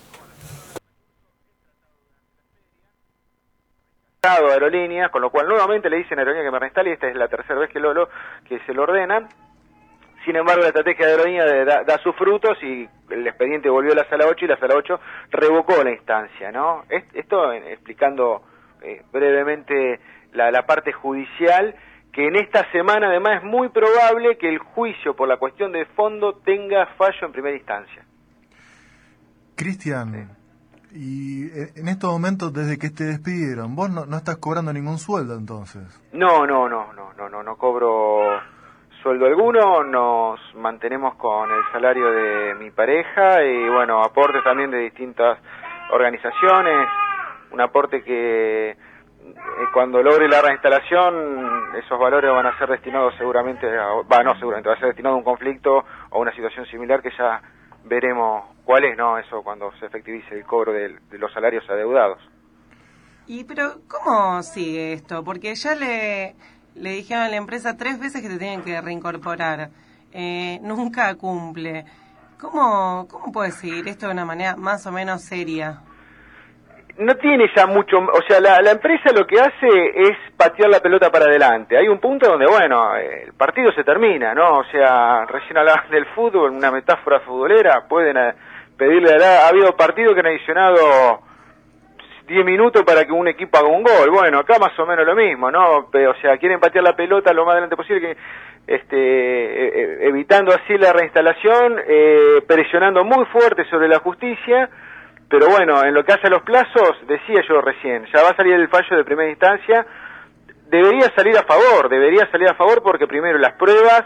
Aerolíneas, con lo cual nuevamente le dicen a Aerolíneas que me reinstale, y esta es la tercera vez que, lo, lo, que se lo ordenan. Sin embargo, la estrategia de Aerolíneas da, da sus frutos y el expediente volvió a la sala ocho y la sala ocho revocó la instancia, ¿no? Esto explicando eh, brevemente la, la parte judicial, que en esta semana además es muy probable que el juicio por la cuestión de fondo tenga fallo en primera instancia. Cristian, y en estos momentos desde que te despidieron, vos no, no estás cobrando ningún sueldo entonces. No, no, no, no, no, no, no cobro sueldo alguno, nos mantenemos con el salario de mi pareja y bueno, aportes también de distintas organizaciones, un aporte que eh, cuando logre la reinstalación esos valores van a ser destinados seguramente, a, va, no seguramente, va a ser destinado a un conflicto o una situación similar que ya veremos cuál es, ¿no? Eso cuando se efectivice el cobro de, de los salarios adeudados. Y pero, ¿cómo sigue esto? Porque ya le... Le dijeron a la empresa tres veces que te tienen que reincorporar. Eh, nunca cumple. ¿Cómo, ¿Cómo puede seguir esto de una manera más o menos seria? No tiene ya mucho... O sea, la, la empresa lo que hace es patear la pelota para adelante. Hay un punto donde, bueno, el partido se termina, ¿no? O sea, recién hablaban del fútbol, una metáfora futbolera. Pueden pedirle... A, ha habido partidos que han adicionado diez minutos para que un equipo haga un gol. Bueno, acá más o menos lo mismo, ¿no? O sea, quieren patear la pelota lo más adelante posible. Que este, eh, evitando así la reinstalación, eh, presionando muy fuerte sobre la justicia, pero bueno, en lo que hace a los plazos, decía yo recién, ya va a salir el fallo de primera instancia, debería salir a favor, debería salir a favor porque primero las pruebas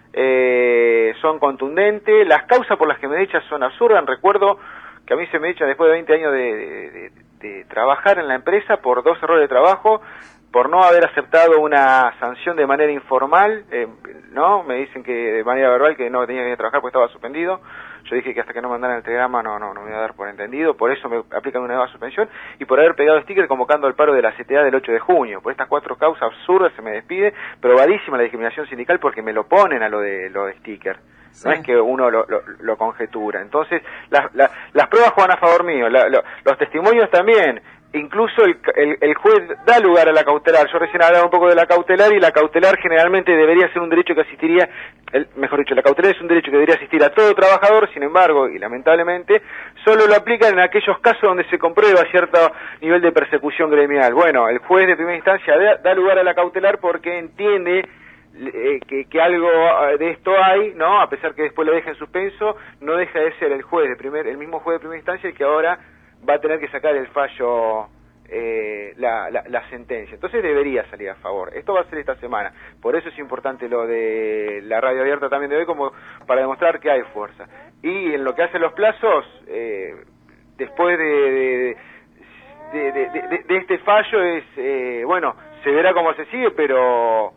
eh, son contundentes, las causas por las que me echan son absurdas. Recuerdo que a mí se me echa después de veinte años de, de, de, de trabajar en la empresa por dos errores de trabajo, por no haber aceptado una sanción de manera informal, eh, ¿no? Me dicen que de manera verbal que no tenía que ir a trabajar porque estaba suspendido. Yo dije que hasta que no mandaran el telegrama no, no, no me iba a dar por entendido, por eso me aplican una nueva suspensión y por haber pegado sticker convocando al paro de la C T A del ocho de junio. Por estas cuatro causas absurdas se me despide, probadísima la discriminación sindical porque me lo ponen a lo de lo de sticker. No es que uno lo, lo, lo conjetura. Entonces, la, la, las pruebas juegan a favor mío, la, lo, los testimonios también. Incluso el, el, el juez da lugar a la cautelar. Yo recién hablaba un poco de la cautelar y la cautelar generalmente debería ser un derecho que asistiría, el, mejor dicho, la cautelar es un derecho que debería asistir a todo trabajador, sin embargo, y lamentablemente, solo lo aplican en aquellos casos donde se comprueba cierto nivel de persecución gremial. Bueno, el juez de primera instancia da, da lugar a la cautelar porque entiende eh, que, que algo de esto hay, ¿no? A pesar que después lo deja en suspenso, no deja de ser el juez de primer, el mismo juez de primera instancia el que ahora va a tener que sacar el fallo, eh, la, la, la sentencia. Entonces debería salir a favor. Esto va a ser esta semana. Por eso es importante lo de la radio abierta también de hoy, como para demostrar que hay fuerza. Y en lo que hace los plazos, eh, después de, de, de, de, de, de este fallo, es eh, bueno, se verá cómo se sigue, pero...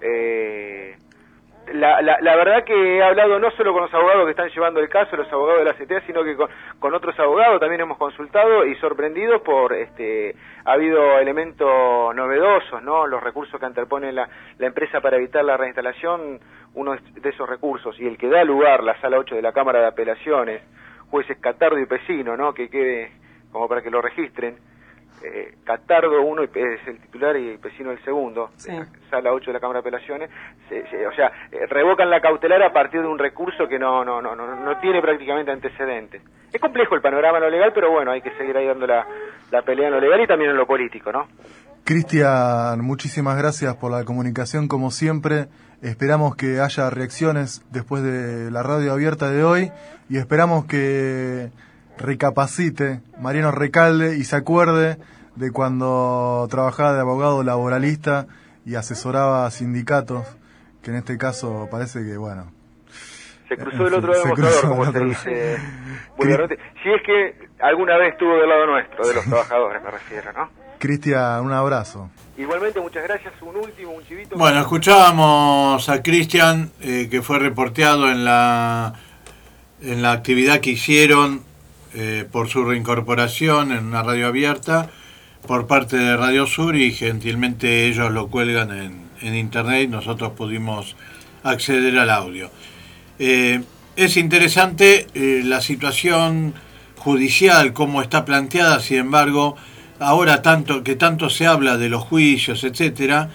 Eh, La, la, la verdad que he hablado no solo con los abogados que están llevando el caso, los abogados de la C T A, sino que con, con otros abogados también hemos consultado y sorprendidos por, este, ha habido elementos novedosos, ¿no? Los recursos que interpone la, la empresa para evitar la reinstalación, uno de esos recursos, y el que da lugar, la sala ocho de la Cámara de Apelaciones, jueces Catardo y Pesino, ¿no? Que quede como para que lo registren. Eh, Catardo uno es el titular y Pesino el segundo, sí. Sala ocho de la Cámara de Apelaciones, se, se, o sea, eh, revocan la cautelar a partir de un recurso que no, no, no, no, no tiene prácticamente antecedentes. Es complejo el panorama en lo legal, pero bueno, hay que seguir ahí dando la, la pelea en lo legal y también en lo político, ¿no? Cristian, muchísimas gracias por la comunicación como siempre. Esperamos que haya reacciones después de la radio abierta de hoy y esperamos que recapacite Mariano Recalde y se acuerde de cuando trabajaba de abogado laboralista y asesoraba a sindicatos, que en este caso parece que, bueno... Se cruzó del otro lado del mostrador, como se dice vulgarmente. Si es que alguna vez estuvo del lado nuestro, de los trabajadores me refiero, ¿no? Cristian, un abrazo. Igualmente, muchas gracias. Un último, un chivito. Bueno, escuchábamos a Cristian, eh, que fue reporteado en la, en la actividad que hicieron Eh, por su reincorporación en una radio abierta por parte de Radio Sur y gentilmente ellos lo cuelgan en, en internet y nosotros pudimos acceder al audio. Eh, es interesante eh, la situación judicial, cómo está planteada, sin embargo, ahora tanto que tanto se habla de los juicios, etcétera,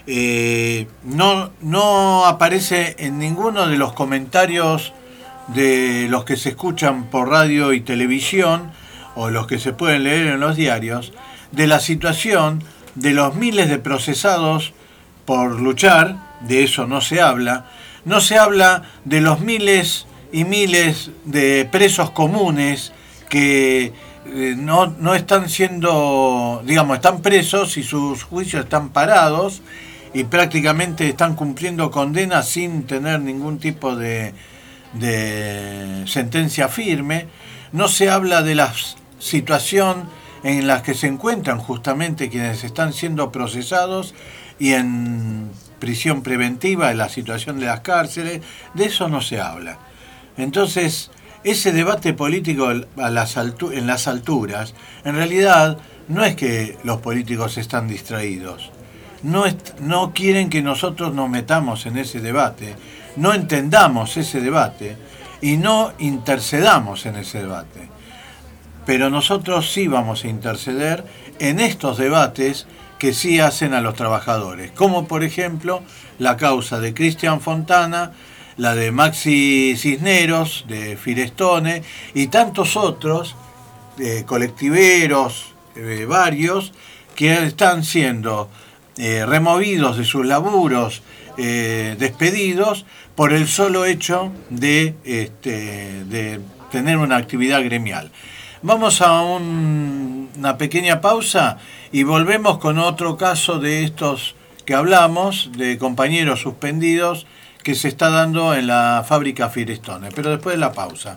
eh, no, no aparece en ninguno de los comentarios de los que se escuchan por radio y televisión o los que se pueden leer en los diarios, de la situación de los miles de procesados por luchar, de eso no se habla, no se habla de los miles y miles de presos comunes que eh, no, no están siendo, digamos, están presos y sus juicios están parados y prácticamente están cumpliendo condenas sin tener ningún tipo de de sentencia firme. No se habla de la situación en la que se encuentran justamente quienes están siendo procesados y en prisión preventiva, de la situación de las cárceles, de eso no se habla. Entonces, ese debate político a las altu- en las alturas, en realidad no es que los políticos están distraídos, no, est- no quieren que nosotros nos metamos en ese debate, no entendamos ese debate y no intercedamos en ese debate. Pero nosotros sí vamos a interceder en estos debates que sí hacen a los trabajadores, como por ejemplo la causa de Cristian Fontana, la de Maxi Cisneros, de Firestone y tantos otros eh, colectiveros, eh, varios, que están siendo eh, removidos de sus laburos eh, despedidos por el solo hecho de, este, de tener una actividad gremial. Vamos a un, una pequeña pausa y volvemos con otro caso de estos que hablamos, de compañeros suspendidos, que se está dando en la fábrica Firestone, pero después de la pausa.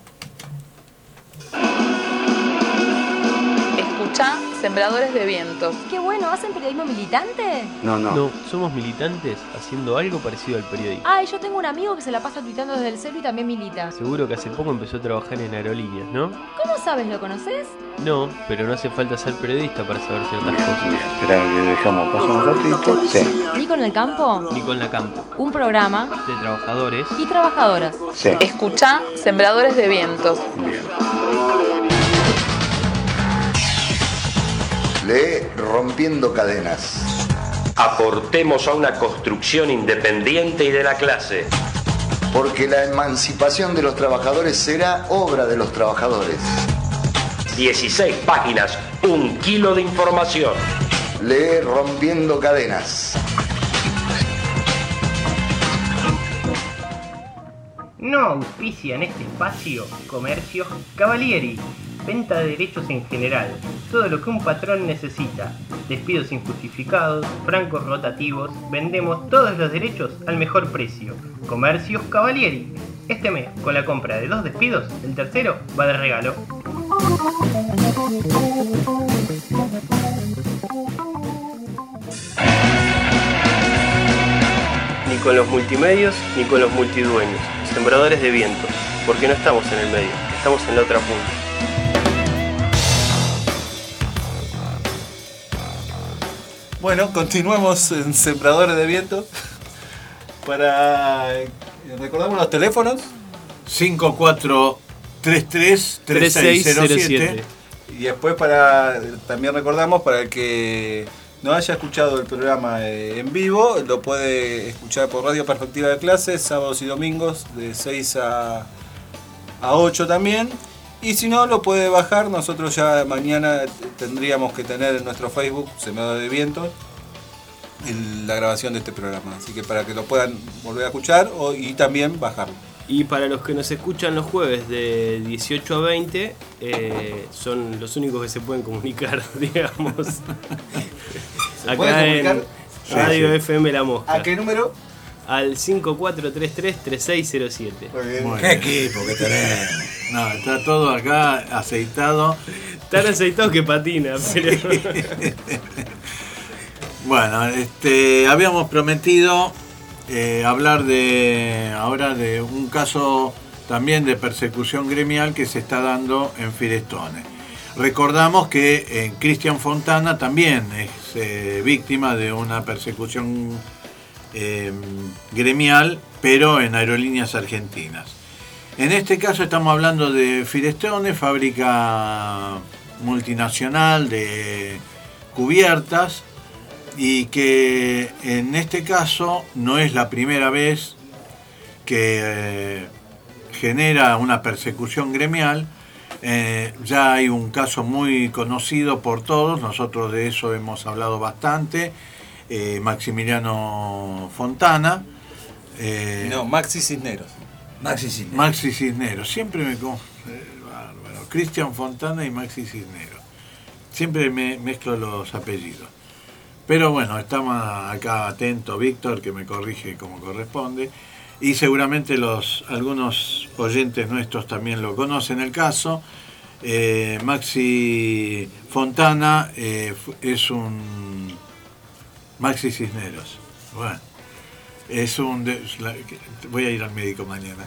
Escuchá Sembradores de Vientos. Qué bueno, ¿hacen periodismo militante? No, no. No, somos militantes haciendo algo parecido al periodismo. Ay, yo tengo un amigo que se la pasa tuitando desde el celu y también milita. Seguro que hace poco empezó a trabajar en aerolíneas, ¿no? ¿Cómo sabes? ¿Lo conoces? No, pero no hace falta ser periodista para saber ciertas cosas. Espera que dejamos pasar un ratito. Sí. Nico en el campo. Nico en la campo. Un programa De trabajadores y trabajadoras. Sí. Escuchá Sembradores de Vientos. Lee Rompiendo Cadenas. Aportemos a una construcción independiente y de la clase. Porque la emancipación de los trabajadores será obra de los trabajadores. dieciséis páginas, un kilo de información. Lee Rompiendo Cadenas. No auspicia en este espacio Comercios Cavalieri. Venta de derechos en general, todo lo que un patrón necesita, despidos injustificados, francos rotativos, vendemos todos los derechos al mejor precio. Comercios Cavalieri. Este mes, con la compra de dos despidos, el tercero va de regalo. Ni con los multimedios, ni con los multidueños, sembradores de viento, porque no estamos en el medio, estamos en la otra punta. Bueno, continuamos en Sembradores de Viento. Para... ¿Recordamos los teléfonos? cinco cuatro tres tres tres seis cero siete. Y después para también recordamos, para el que no haya escuchado el programa eh, en vivo, lo puede escuchar por Radio Perspectiva de Clases, sábados y domingos de seis a ocho también. Y si no, lo puede bajar. Nosotros ya mañana tendríamos que tener en nuestro Facebook, Sembradores de Viento, el, la grabación de este programa. Así que para que lo puedan volver a escuchar o, y también bajarlo. Y para los que nos escuchan los jueves de dieciocho a veinte, eh, son los únicos que se pueden comunicar, digamos. Acá en Radio sí, sí. F M La Mosca. ¿A qué número? Al cinco cuatro tres tres tres seis cero siete. ¿Qué equipo que tenés? No, está todo acá aceitado. Tan aceitado que patina, pero... Bueno, este, habíamos prometido eh, hablar de ahora de un caso también de persecución gremial que se está dando en Firestone. Recordamos que eh, Cristian Fontana también es eh, víctima de una persecución eh, gremial, pero en Aerolíneas Argentinas. En este caso estamos hablando de Firestone, fábrica multinacional de cubiertas, y que en este caso no es la primera vez que eh, genera una persecución gremial. Eh, ya hay un caso muy conocido por todos, nosotros de eso hemos hablado bastante, eh, Maximiliano Fontana. Eh, no, Maxi Cisneros. Maxi Cisneros. Maxi Cisneros, siempre me... con- eh, bárbaro. Cristian Fontana y Maxi Cisneros. Siempre me mezclo los apellidos. Pero bueno, estamos acá atento Víctor, que me corrige como corresponde. Y seguramente los algunos oyentes nuestros también lo conocen el caso. Eh, Maxi Fontana eh, es un... Maxi Cisneros. Bueno. Es un... de- la- voy a ir al médico mañana.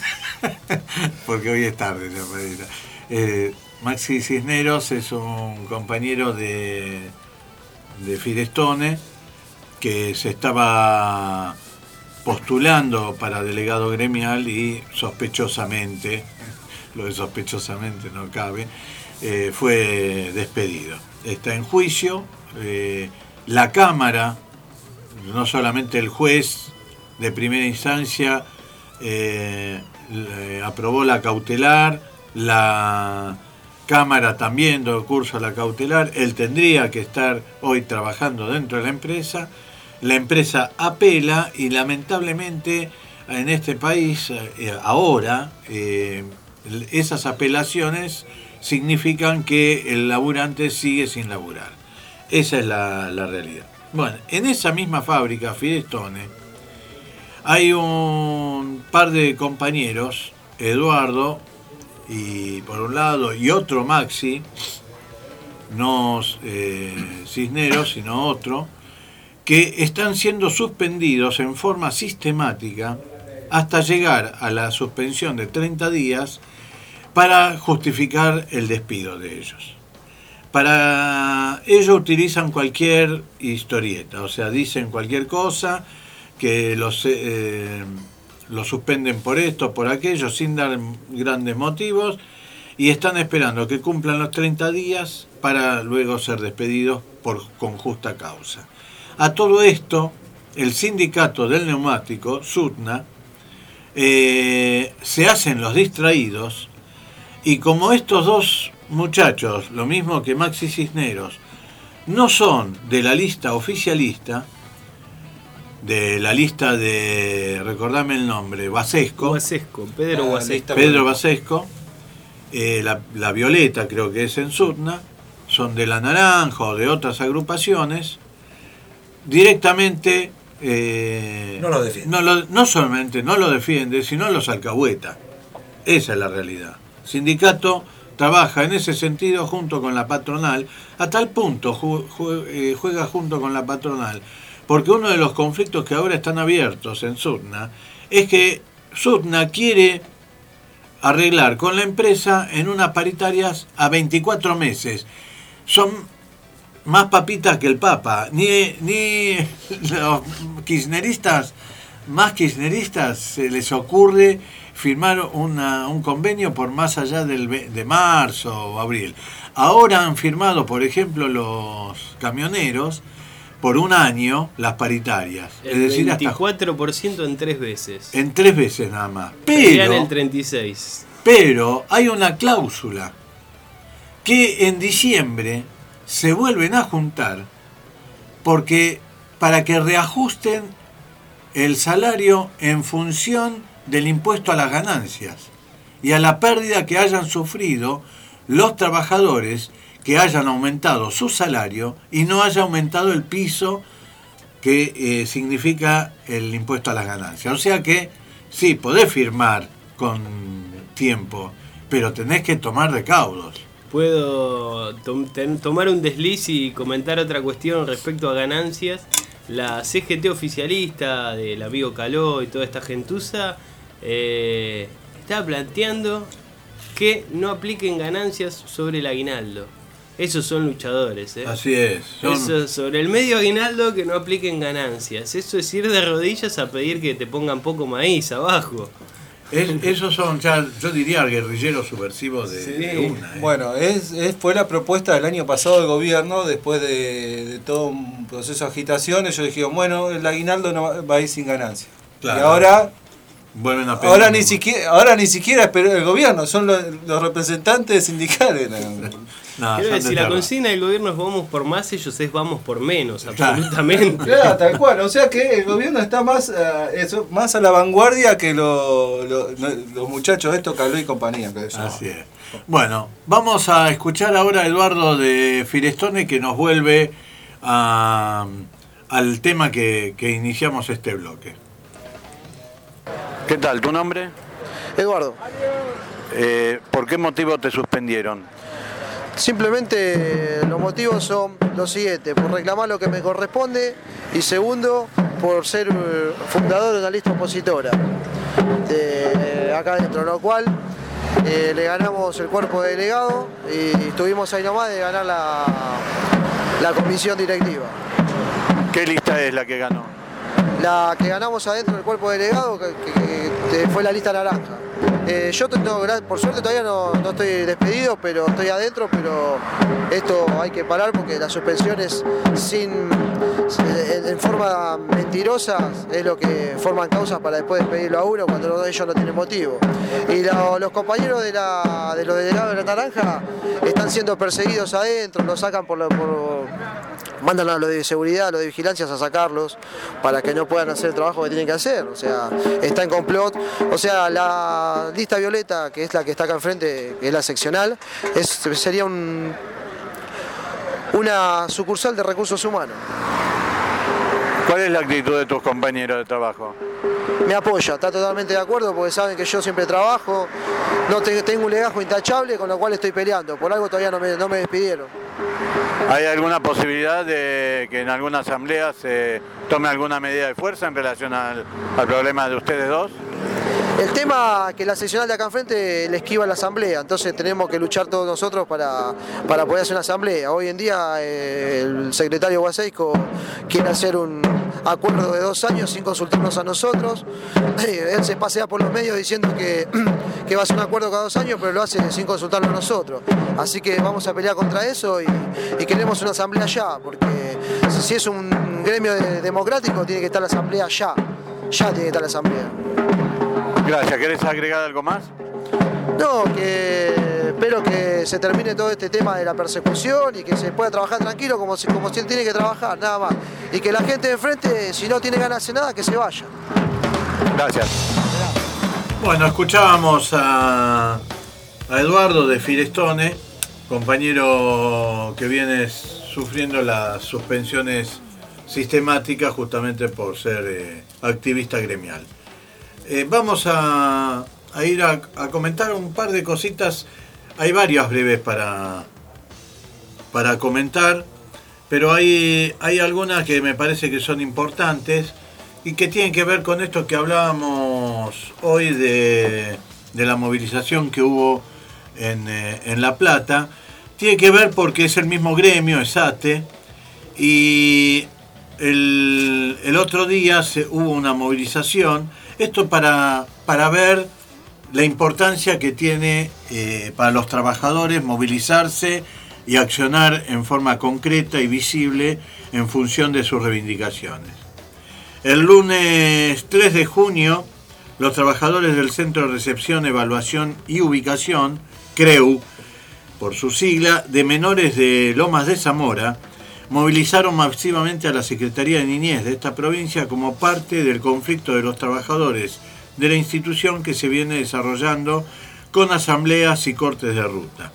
Porque hoy es tarde ya para ir. Eh, Maxi Cisneros es un compañero de, de Firestone que se estaba postulando para delegado gremial y sospechosamente, lo de sospechosamente no cabe, eh, fue despedido. Está en juicio. Eh, la Cámara, no solamente el juez de primera instancia, eh, le aprobó la cautelar, la Cámara también dio curso a la cautelar, él tendría que estar hoy trabajando dentro de la empresa, la empresa apela y lamentablemente en este país eh, ahora eh, esas apelaciones significan que el laburante sigue sin laburar. Esa es la, la realidad. Bueno, en esa misma fábrica, Firestone, hay un par de compañeros, Eduardo, y por un lado, y otro Maxi, no eh, Cisneros, sino otro, que están siendo suspendidos en forma sistemática hasta llegar a la suspensión de treinta días para justificar el despido de ellos. Para ello utilizan cualquier historieta, o sea, dicen cualquier cosa, que los, eh, los suspenden por esto, por aquello, sin dar grandes motivos, y están esperando que cumplan los treinta días para luego ser despedidos por, con justa causa. A todo esto, el sindicato del neumático, SUTNA, eh, se hacen los distraídos, y como estos dos muchachos, lo mismo que Maxi Cisneros, no son de la lista oficialista, de la lista de, recordame el nombre, Basesco. Basesco, Pedro ah, Basesco. Pedro Basesco, eh, la, la Violeta creo que es en Sutna, son de la Naranja o de otras agrupaciones, directamente eh, no lo defiende. No, lo, no solamente no lo defiende, sino los alcahueta. Esa es la realidad. Sindicato trabaja en ese sentido junto con la patronal, a tal punto ju, ju, eh, juega junto con la patronal, porque uno de los conflictos que ahora están abiertos en Sutna es que Sutna quiere arreglar con la empresa en unas paritarias a veinticuatro meses. Son más papitas que el Papa. Ni, ni los kirchneristas, más kirchneristas, se les ocurre firmar una, un convenio por más allá del, de marzo o abril. Ahora han firmado, por ejemplo, los camioneros por un año las paritarias. El es decir, veinticuatro por ciento en tres veces. En tres veces nada más. Pero, Pero, el treinta y seis. pero hay una cláusula que en diciembre se vuelven a juntar porque para que reajusten el salario en función del impuesto a las ganancias y a la pérdida que hayan sufrido los trabajadores que hayan aumentado su salario y no haya aumentado el piso que eh, significa el impuesto a las ganancias. O sea que sí, podés firmar con tiempo, pero tenés que tomar recaudos. Puedo to tomar un desliz y comentar otra cuestión respecto a ganancias. La C G T oficialista del amigo Caló y toda esta gentuza eh, estaba planteando que no apliquen ganancias sobre el aguinaldo. Esos son luchadores, ¿eh? Así es. Son... Eso, sobre el medio aguinaldo que no apliquen ganancias. Eso es ir de rodillas a pedir que te pongan poco maíz abajo. Es, esos son, ya, yo diría, guerrilleros subversivos de, sí. de una. ¿eh? Bueno, es, es, fue la propuesta del año pasado del gobierno, después de, de todo un proceso de agitación. Ellos dijeron, bueno, el aguinaldo no va a ir sin ganancia. Claro. Y ahora... Vuelven a ahora ni siquiera ahora ni siquiera el gobierno, son los, los representantes sindicales. No, Creo que si la consigna del gobierno es vamos por más, ellos es vamos por menos, absolutamente. Claro, tal cual. O sea que el gobierno está más uh, eso, más a la vanguardia que lo, lo, los muchachos estos, Caló y compañía. Que Así es. Bueno, vamos a escuchar ahora a Eduardo de Firestone, que nos vuelve a, al tema que, que iniciamos este bloque. ¿Qué tal? ¿Tu nombre? Eduardo. Eh, ¿Por qué motivo te suspendieron? Simplemente los motivos son los siguientes: por reclamar lo que me corresponde y segundo, por ser fundador de una lista opositora de acá adentro, lo cual eh, le ganamos el cuerpo de delegado y estuvimos ahí nomás de ganar la, la comisión directiva. ¿Qué lista es la que ganó? La que ganamos adentro del cuerpo delegado, que, que, que fue la lista naranja. Eh, yo tengo, por suerte todavía no, no estoy despedido, pero estoy adentro, pero esto hay que parar porque las suspensiones sin, en, en forma mentirosa es lo que forman causas para después despedirlo a uno cuando ellos no tienen motivo. Y lo, los compañeros de, la, de los delegados de la naranja están siendo perseguidos adentro, los sacan por, la, por mandan a los de seguridad, a los de vigilancias a sacarlos para que no puedan hacer el trabajo que tienen que hacer. O sea, está en complot. O sea, la lista violeta, que es la que está acá enfrente, que es la seccional, es, sería un, una sucursal de recursos humanos. ¿Cuál es la actitud de tus compañeros de trabajo? Me apoya, está totalmente de acuerdo porque saben que yo siempre trabajo, no te, tengo un legajo intachable, con lo cual estoy peleando. Por algo todavía no me, no me despidieron. ¿Hay alguna posibilidad de que en alguna asamblea se tome alguna medida de fuerza en relación al, al problema de ustedes dos? El tema que la seccional de acá enfrente le esquiva la asamblea, entonces tenemos que luchar todos nosotros para, para poder hacer una asamblea. Hoy en día eh, el secretario Guaseico quiere hacer un acuerdo de dos años sin consultarnos a nosotros. Eh, él se pasea por los medios diciendo que, que va a hacer un acuerdo cada dos años, pero lo hace sin consultarnos a nosotros. Así que vamos a pelear contra eso y, y queremos una asamblea ya, porque si es un gremio de, democrático tiene que estar la asamblea ya, ya tiene que estar la asamblea. Gracias. ¿Querés agregar algo más? No, que espero que se termine todo este tema de la persecución y que se pueda trabajar tranquilo como si, como si él tiene que trabajar, nada más. Y que la gente de enfrente, si no tiene ganas de hacer nada, que se vaya. Gracias. Bueno, escuchábamos a, a Eduardo de Firestone, compañero que viene sufriendo las suspensiones sistemáticas justamente por ser eh, activista gremial. Eh, vamos a, a ir a, a comentar un par de cositas. Hay varias breves para, para comentar, pero hay, hay algunas que me parece que son importantes y que tienen que ver con esto que hablábamos hoy de, de la movilización que hubo en, eh, en La Plata. Tiene que ver porque es el mismo gremio, es A T E, y el, el otro día se, hubo una movilización. Esto para, para ver la importancia que tiene eh, para los trabajadores movilizarse y accionar en forma concreta y visible en función de sus reivindicaciones. El lunes tres de junio, los trabajadores del Centro de Recepción, Evaluación y Ubicación, CREU, por su sigla, de menores de Lomas de Zamora, movilizaron masivamente a la Secretaría de Niñez de esta provincia como parte del conflicto de los trabajadores de la institución que se viene desarrollando con asambleas y cortes de ruta.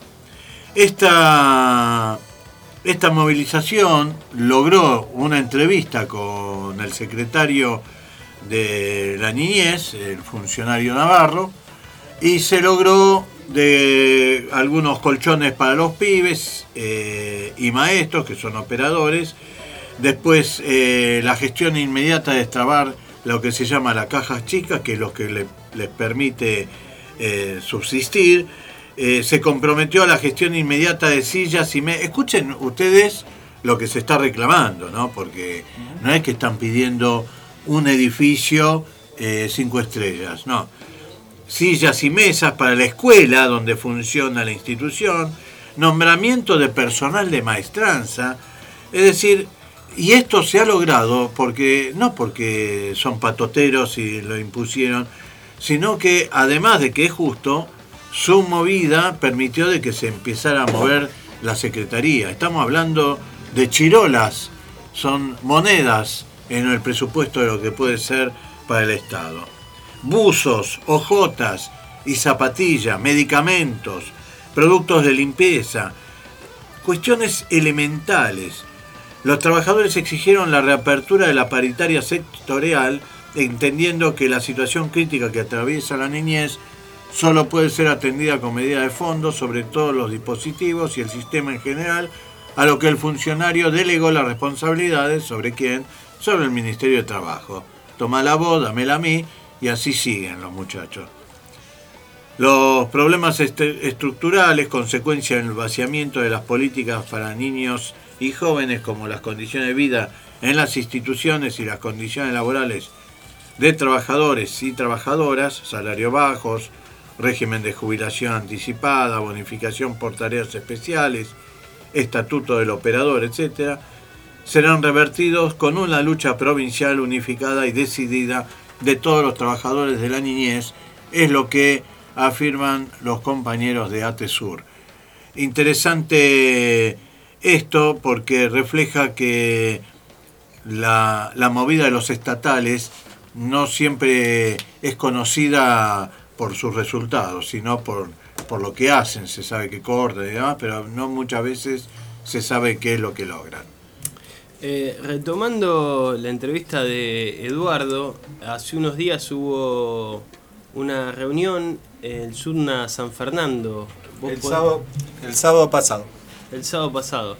Esta, esta movilización logró una entrevista con el secretario de la Niñez, el funcionario Navarro, y se logró de algunos colchones para los pibes eh, y maestros, que son operadores. Después eh, la gestión inmediata de destrabar lo que se llama la caja chica, que es lo que le, les permite eh, subsistir. Eh, se comprometió a la gestión inmediata de sillas y me... Escuchen ustedes lo que se está reclamando, ¿no? Porque no es que están pidiendo un edificio eh, cinco estrellas, no. Sillas y mesas para la escuela donde funciona la institución, nombramiento de personal de maestranza, es decir, y esto se ha logrado porque no porque son patoteros y lo impusieron, sino que además de que es justo, su movida permitió de que se empezara a mover la Secretaría. Estamos hablando de chirolas, son monedas en el presupuesto de lo que puede ser para el Estado. Buzos, ojotas y zapatillas, medicamentos, productos de limpieza, cuestiones elementales. Los trabajadores exigieron la reapertura de la paritaria sectorial, entendiendo que la situación crítica que atraviesa la niñez solo puede ser atendida con medidas de fondo sobre todos los dispositivos y el sistema en general, a lo que el funcionario delegó las responsabilidades sobre quién, sobre el Ministerio de Trabajo. Toma la voz, dámela a mí. Y así siguen los muchachos. Los problemas est- estructurales, consecuencia del vaciamiento de las políticas para niños y jóvenes, como las condiciones de vida en las instituciones y las condiciones laborales de trabajadores y trabajadoras, salarios bajos, régimen de jubilación anticipada, bonificación por tareas especiales, estatuto del operador, etcétera, serán revertidos con una lucha provincial unificada y decidida de todos los trabajadores de la niñez, es lo que afirman los compañeros de ATESUR. Interesante Esto porque refleja que la, la movida de los estatales no siempre es conocida por sus resultados, sino por, por lo que hacen. Se sabe que cortan y demás, pero no muchas veces se sabe qué es lo que logran. Eh, retomando la entrevista de Eduardo, hace unos días hubo una reunión en el SUDNA San Fernando. ¿Vos El podés- sábado, el sábado pasado. El sábado pasado.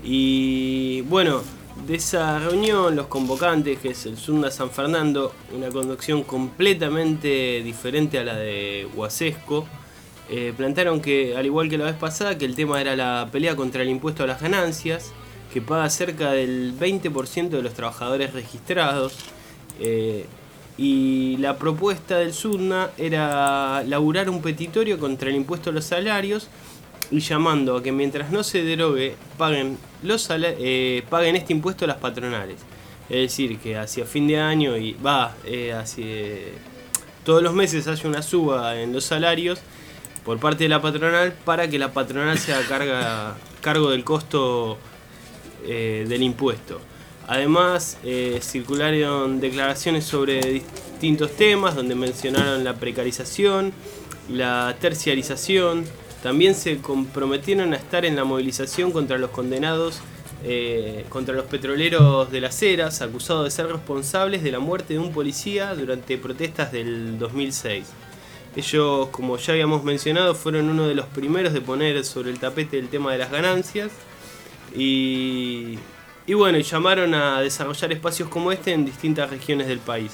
Y bueno, de esa reunión, los convocantes, que es el SUDNA San Fernando, una conducción completamente diferente a la de Huasesco, eh, plantearon que, al igual que la vez pasada, que el tema era la pelea contra el impuesto a las ganancias, que paga cerca del veinte por ciento de los trabajadores registrados, eh, y la propuesta del SUDNA era laburar un petitorio contra el impuesto a los salarios y llamando a que mientras no se derogue paguen, los sala- eh, paguen este impuesto a las patronales. Es decir, que hacia fin de año y va, eh, hacia, todos los meses haya una suba en los salarios por parte de la patronal para que la patronal se haga carga, cargo del costo eh, del impuesto. Además, eh, circularon declaraciones sobre distintos temas donde mencionaron la precarización, la terciarización. También se comprometieron a estar en la movilización contra los condenados, eh, contra los petroleros de Las Heras, acusados de ser responsables de la muerte de un policía durante protestas del dos mil seis. Ellos, como ya habíamos mencionado, fueron uno de los primeros de poner sobre el tapete el tema de las ganancias y, y bueno, y llamaron a desarrollar espacios como este en distintas regiones del país.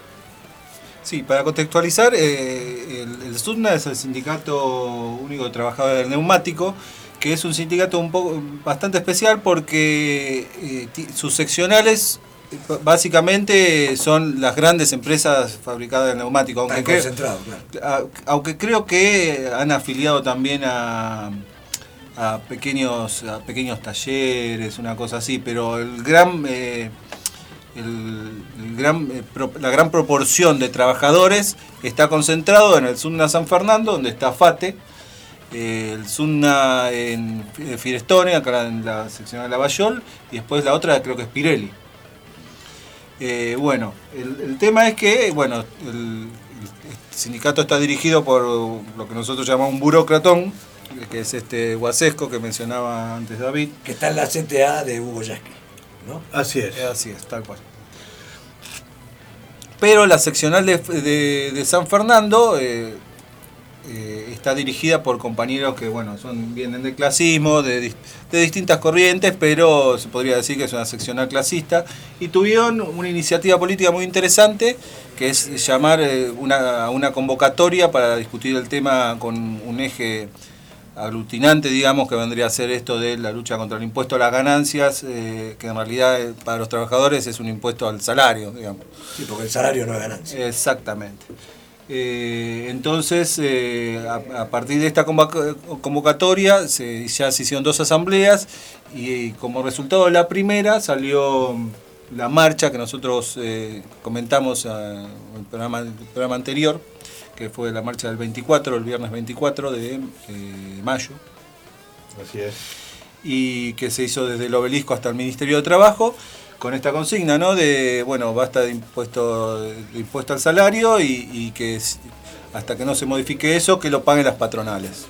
Sí, para contextualizar, eh, el, el SUDNA es el Sindicato Único de Trabajadores del Neumático, que es un sindicato un poco bastante especial porque eh, ti- sus seccionales eh, básicamente son las grandes empresas fabricadas de neumáticos, aunque, Tan cre- concentrado, claro. a- aunque creo que han afiliado también a, a pequeños a pequeños talleres, una cosa así, pero el gran eh, el, el gran, eh, pro- la gran proporción de trabajadores está concentrado en el SUDNA San Fernando, donde está FATE, eh, el SUDNA en Fi- Firestone, acá en la sección de Lavallol, y después la otra creo que es Pirelli. Eh, bueno, el, el tema es que bueno, el, el sindicato está dirigido por lo que nosotros llamamos un burócratón, que es este Huasesco que mencionaba antes David. Que está en la C T A de Hugo Yasky, ¿no? Así es. Así es, tal cual. Pero la seccional de, de- de San Fernando eh, eh, está dirigida por compañeros que bueno son vienen del clasismo, de, dis- de distintas corrientes, pero se podría decir que es una seccional clasista, y tuvieron una iniciativa política muy interesante, que es llamar eh, una, a una convocatoria para discutir el tema con un eje aglutinante, digamos, que vendría a ser esto de la lucha contra el impuesto a las ganancias, eh, que en realidad eh, para los trabajadores es un impuesto al salario, digamos. Sí, porque el salario no es ganancia. Exactamente. Eh, entonces, eh, a, a partir de esta convoca- convocatoria, se, ya se hicieron dos asambleas y, y como resultado de la primera salió la marcha que nosotros eh, comentamos ah, en el programa, el programa anterior, que fue la marcha del veinticuatro, el viernes veinticuatro de eh, mayo. Así es. Y que se hizo desde el obelisco hasta el Ministerio de Trabajo, con esta consigna, ¿no? De, bueno, basta de impuesto, de impuesto al salario y, y que s- hasta que no se modifique eso, que lo paguen las patronales.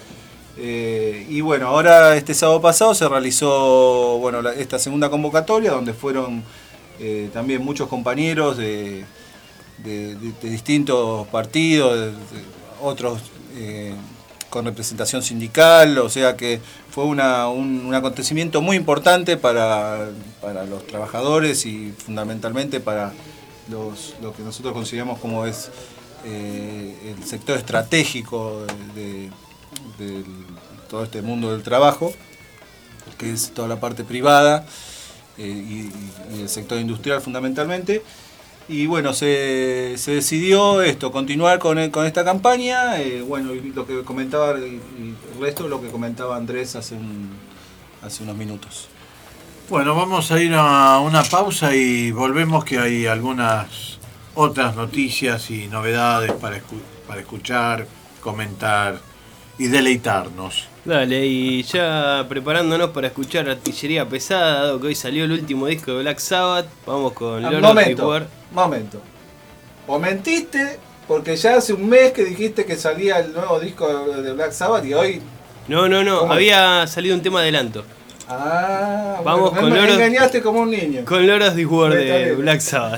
Eh, y bueno, ahora este sábado pasado se realizó bueno, la- esta segunda convocatoria, donde fueron eh, también muchos compañeros de, de- de- de distintos partidos, de- de otros eh, con representación sindical, o sea que fue una, un, un acontecimiento muy importante para, para los trabajadores y fundamentalmente para los, lo que nosotros consideramos como es eh, el sector estratégico de, de- del todo este mundo del trabajo, que es toda la parte privada eh, y, y el sector industrial fundamentalmente. Y bueno, se, se decidió esto, continuar con, con esta campaña, eh, bueno, y lo que comentaba, y, y el resto lo que comentaba Andrés hace, un, hace unos minutos. Bueno, vamos a ir a una pausa y volvemos, que hay algunas otras noticias y novedades para, escu- para escuchar, comentar y deleitarnos. Dale, y ya preparándonos para escuchar Artillería Pesada, dado que hoy salió el último disco de Black Sabbath, vamos con Ah, Lord momento, of War. momento. O mentiste, porque ya hace un mes que dijiste que salía el nuevo disco de Black Sabbath y hoy... No, no, no, ¿Cómo? había salido un tema adelanto. Ah, Vamos bueno, con me Lord of- engañaste como un niño. Con Lord of the War de Metalero. Black Sabbath.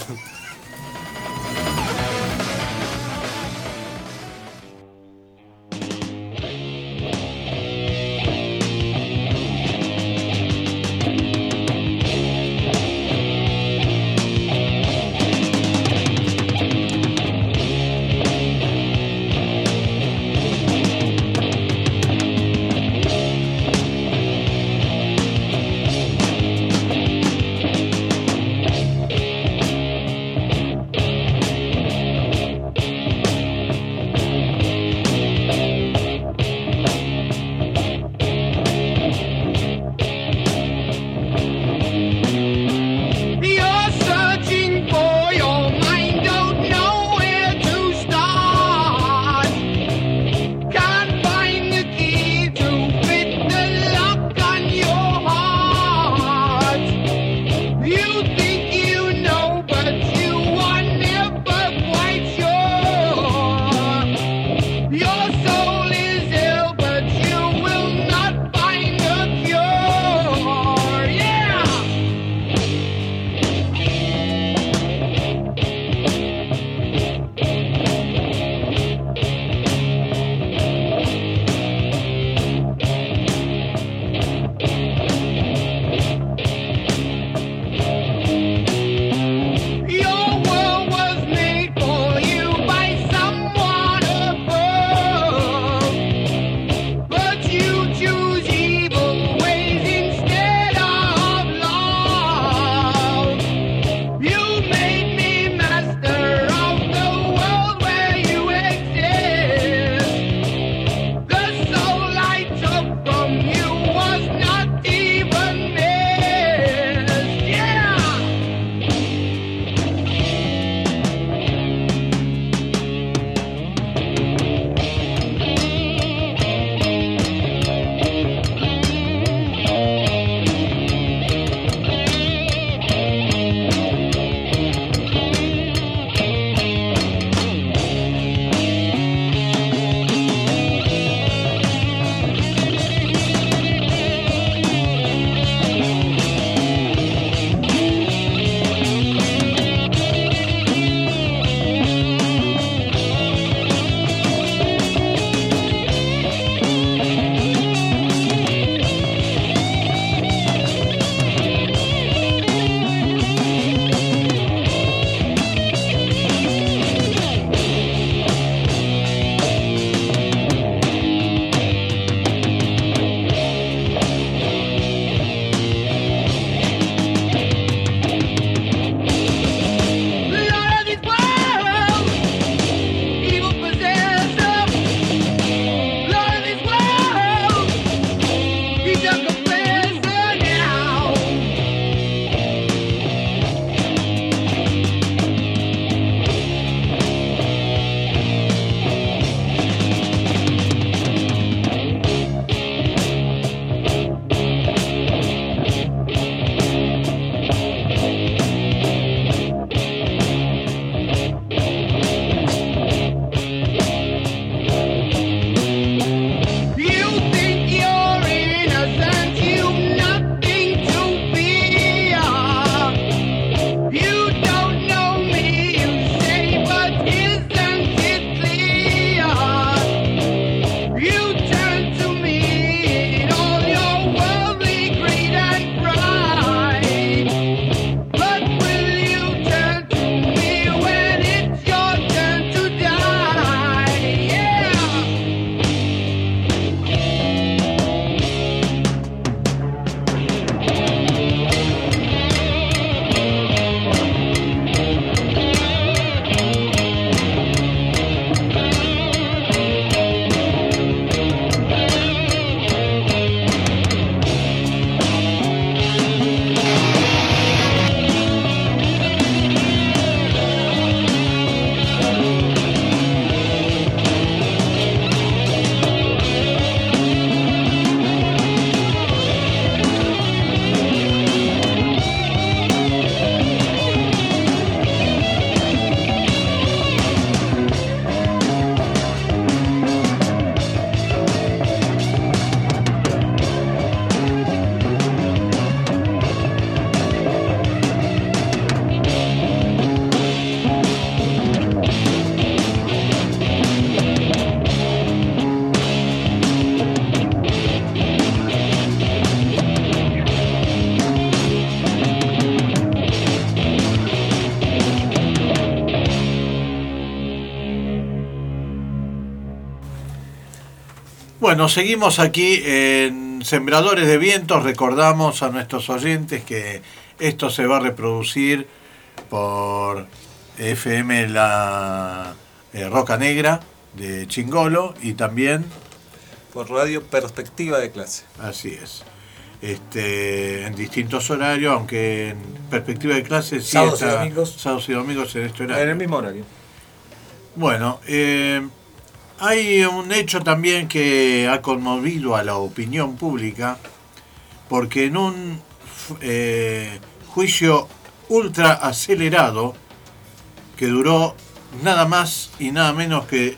Bueno, seguimos aquí en Sembradores de Vientos. Recordamos a nuestros oyentes que esto se va a reproducir por F M La eh, Roca Negra de Chingolo y también por Radio Perspectiva de Clase. Así es. Este, en distintos horarios, aunque en Perspectiva de Clase sí sábados está, y domingos. sábados y domingos en este horario. En el mismo horario. Bueno, eh, hay un hecho también que ha conmovido a la opinión pública, porque en un eh, juicio ultra acelerado que duró nada más y nada menos que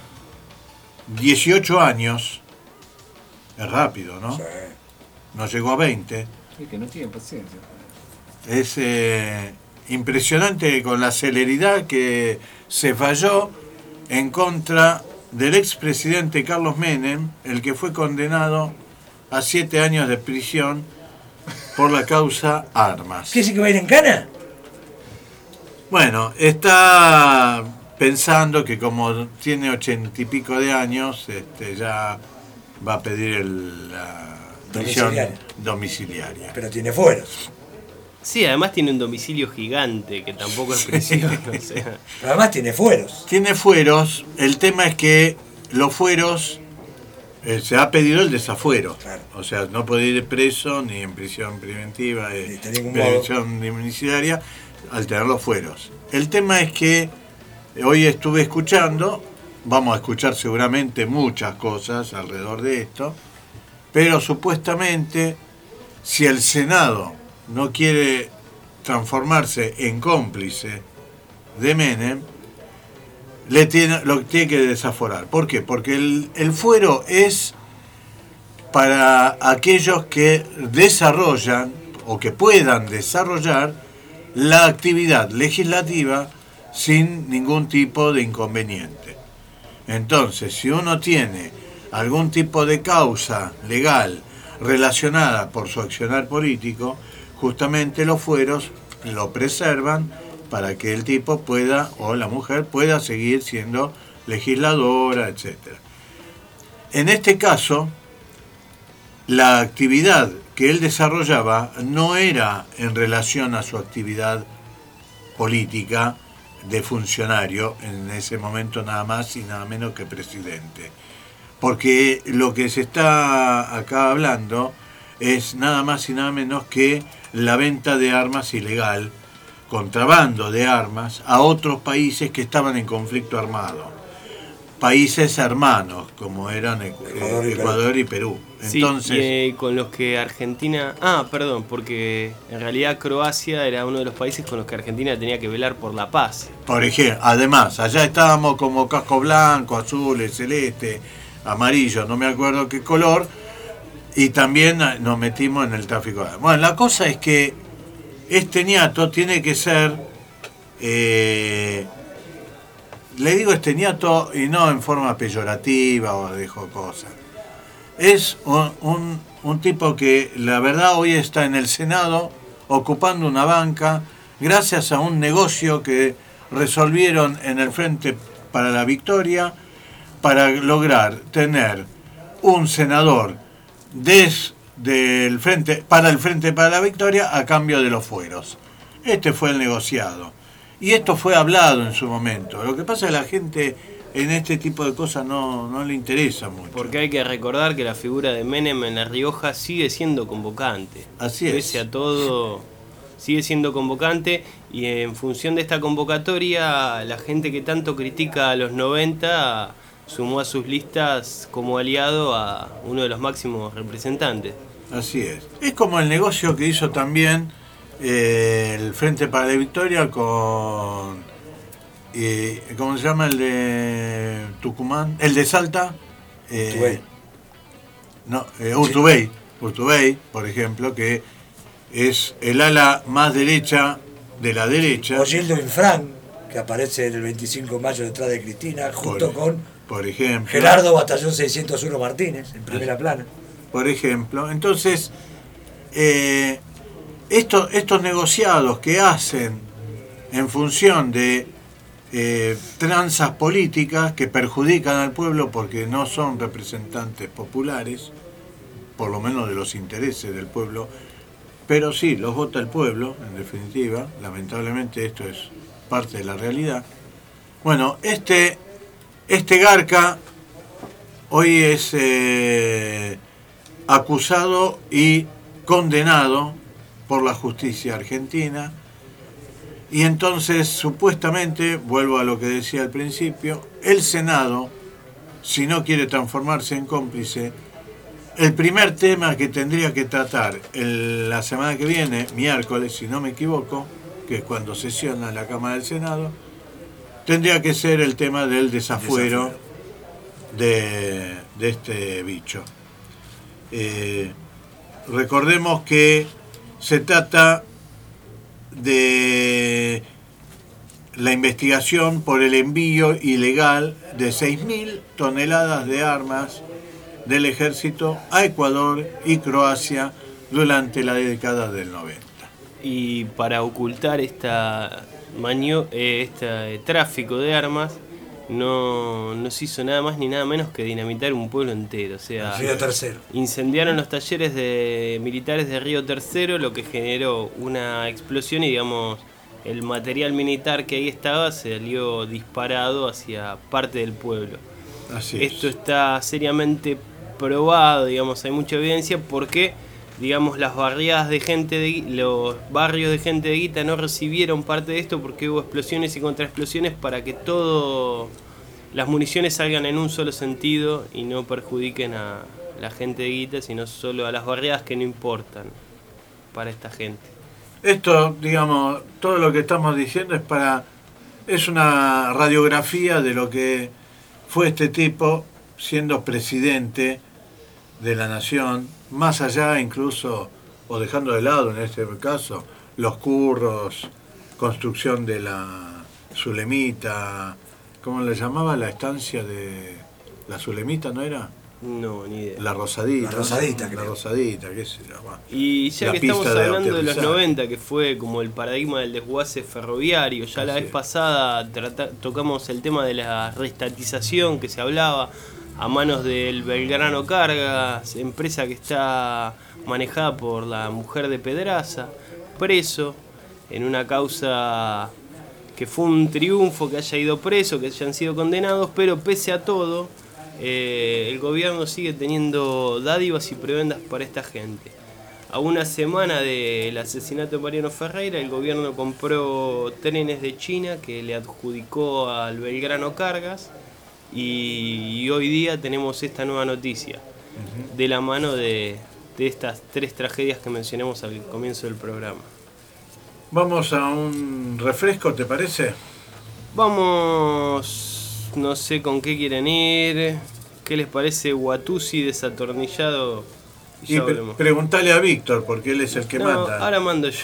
dieciocho años, es rápido, ¿no? Sí. No llegó a veinte. Sí, que no tienen paciencia. Es eh, impresionante con la celeridad que se falló en contra del expresidente Carlos Menem, el que fue condenado a siete años de prisión por la causa armas. ¿Qué dice que va a ir en cana? Bueno, está pensando que como tiene ochenta y pico de años, este, ya va a pedir el, la prisión Domiciliaria. domiciliaria. Pero tiene fueros. Sí, además tiene un domicilio gigante, que tampoco es prisión. O sea. Pero además tiene fueros. Tiene fueros. El tema es que los fueros, eh, se ha pedido el desafuero. Claro. O sea, no puede ir preso ni en prisión preventiva, eh, Ni de ningún prisión domiciliaria, al tener los fueros. El tema es que eh, hoy estuve escuchando, vamos a escuchar seguramente muchas cosas alrededor de esto, pero supuestamente si el Senado no quiere transformarse en cómplice de Menem, le tiene, lo tiene que desaforar. ¿Por qué? Porque el, el fuero es para aquellos que desarrollan o que puedan desarrollar la actividad legislativa sin ningún tipo de inconveniente. Entonces, si uno tiene algún tipo de causa legal relacionada por su accionar político, justamente los fueros lo preservan para que el tipo pueda, o la mujer pueda seguir siendo legisladora, etcétera. En este caso, la actividad que él desarrollaba no era en relación a su actividad política de funcionario, en ese momento nada más y nada menos que presidente. Porque lo que se está acá hablando es nada más y nada menos que la venta de armas ilegal, contrabando de armas a otros países que estaban en conflicto armado. Países hermanos, como eran Ecuador y, Ecuador y Perú. Entonces, sí, y, eh, con los que Argentina... Ah, perdón, porque en realidad Croacia era uno de los países con los que Argentina tenía que velar por la paz. Por ejemplo, además, allá estábamos como casco blanco, azul, celeste, amarillo, no me acuerdo qué color, y también nos metimos en el tráfico de armas. Bueno, la cosa es que este ñato tiene que ser... Eh, le digo este ñato y no en forma peyorativa o de jocosa. Es un, un, un tipo que la verdad hoy está en el Senado ocupando una banca gracias a un negocio que resolvieron en el Frente para la Victoria para lograr tener un senador desde el frente, para el Frente para la Victoria a cambio de los fueros. Este fue el negociado. Y esto fue hablado en su momento. Lo que pasa es que a la gente en este tipo de cosas no, no le interesa mucho. Porque hay que recordar que la figura de Menem en La Rioja sigue siendo convocante. Así es. Pese a todo, sigue siendo convocante. Y en función de esta convocatoria, la gente que tanto critica a los noventa sumó a sus listas como aliado a uno de los máximos representantes. Así es. Es como el negocio que hizo también eh, el Frente para la Victoria con... Eh, ¿Cómo se llama el de Tucumán? El de Salta. Eh, Urtubey. No, eh, Urtubey. Sí. Urtubey, por ejemplo, que es el ala más derecha de la derecha. O Gildo Infran, que aparece el veinticinco de mayo detrás de Cristina, junto por, con por ejemplo, Gerardo Batallón seiscientos uno Martínez, en primera plana. Por ejemplo, entonces, eh, esto, estos negociados que hacen en función de eh, tranzas políticas que perjudican al pueblo porque no son representantes populares, por lo menos de los intereses del pueblo, pero sí, los vota el pueblo, en definitiva. Lamentablemente esto es parte de la realidad. Bueno, este, este Garca hoy es eh, acusado y condenado por la justicia argentina, y entonces supuestamente, vuelvo a lo que decía al principio, el Senado, si no quiere transformarse en cómplice, el primer tema que tendría que tratar el, la semana que viene, miércoles, si no me equivoco, que es cuando sesiona la Cámara del Senado, tendría que ser el tema del desafuero, desafuero. De, de este bicho. Eh, recordemos que se trata de la investigación por el envío ilegal de seis mil toneladas de armas del ejército a Ecuador y Croacia durante la década del noventa. Y para ocultar esta manio, eh, este tráfico de armas, no, no se hizo nada más ni nada menos que dinamitar un pueblo entero. O sea, Río Tercero. Incendiaron los talleres de militares de Río Tercero, lo que generó una explosión y, digamos, el material militar que ahí estaba salió disparado hacia parte del pueblo. Así es. Esto está seriamente probado, digamos, hay mucha evidencia porque, digamos, las barriadas de gente de los barrios de gente de guita no recibieron parte de esto porque hubo explosiones y contraexplosiones para que todo las municiones salgan en un solo sentido y no perjudiquen a la gente de guita, sino solo a las barriadas que no importan para esta gente. Esto, digamos, todo lo que estamos diciendo es para es una radiografía de lo que fue este tipo siendo presidente de la nación, más allá incluso, o dejando de lado en este caso, los curros, construcción de la Zulemita, ¿cómo le llamaba la estancia de la Zulemita, no era? No, ni idea. La Rosadita. La Rosadita, La Rosadita, qué se llama. Y ya la que estamos hablando de, de los noventa, que fue como el paradigma del desguace ferroviario, ya la vez pasada trata, tocamos el tema de la reestatización que se hablaba a manos del Belgrano Cargas, empresa que está manejada por la mujer de Pedraza, preso en una causa que fue un triunfo que haya ido preso, que hayan sido condenados, pero pese a todo, eh, el gobierno sigue teniendo dádivas y prebendas para esta gente. A una semana del asesinato de Mariano Ferreira, el gobierno compró trenes de China que le adjudicó al Belgrano Cargas, y, y hoy día tenemos esta nueva noticia, uh-huh. de la mano de, de estas tres tragedias que mencionamos al comienzo del programa. Vamos a un refresco, ¿te parece? Vamos, no sé con qué quieren ir. ¿Qué les parece Watusi desatornillado? Y, y pre- preguntale a Víctor, porque él es el que no, manda. Ahora mando yo.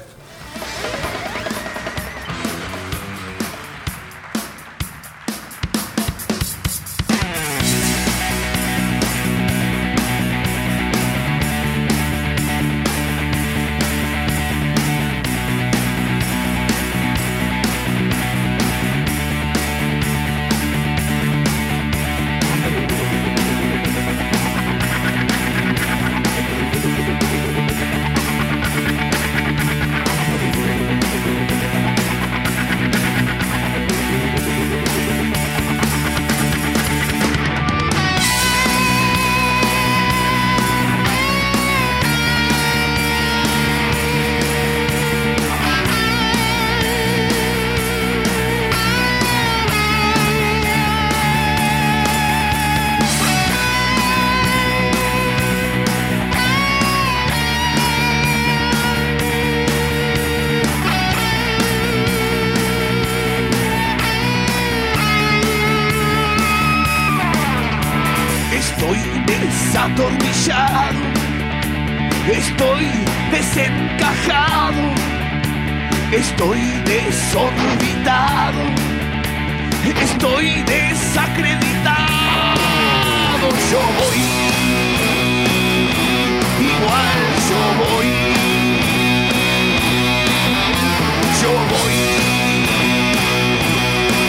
Desatornillado, estoy desencajado, estoy desorbitado, estoy desacreditado. Yo voy, igual yo voy, yo voy,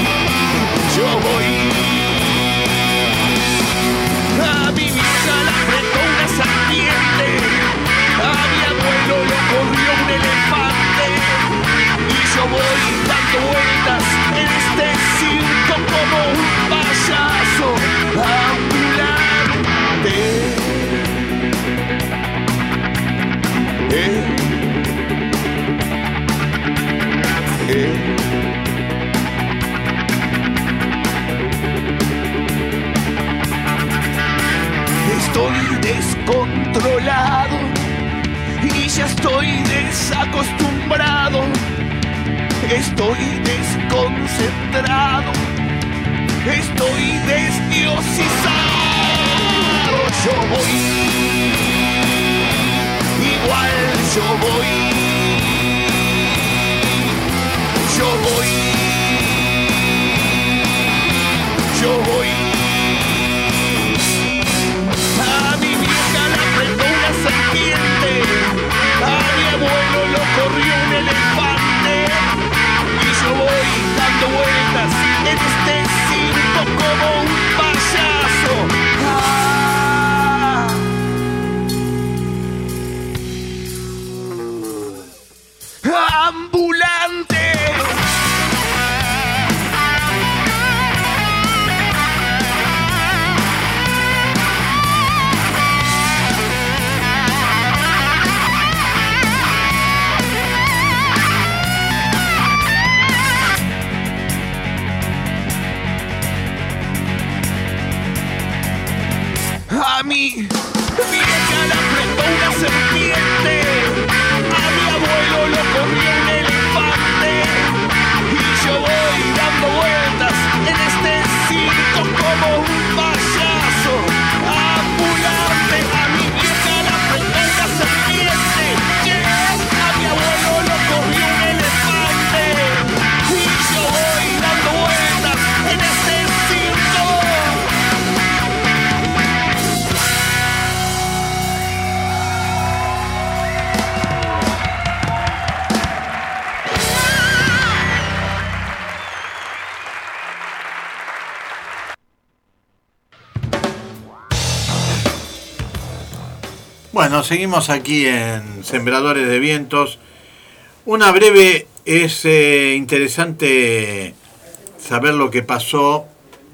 ya estoy desacostumbrado, estoy desconcentrado, estoy desdiosizado. Yo voy, igual yo voy, yo voy, yo voy. A mi vieja la apretó una serpiente, a mi abuelo lo corrió un elefante, y yo voy dando vueltas en este circo como un payaso. Ah. Ambulante. A mí, vieja la apretó una serpiente, a mi abuelo lo corrió un elefante, y yo voy dando vueltas en este circo como un payaso ambulante. A mi vieja la apretó una serpiente, yeah, a mi abuelo lo corrió un elefante, y yo voy dando vueltas en este circo. Bueno, seguimos aquí en Sembradores de Vientos. Una breve, es eh, interesante saber lo que pasó,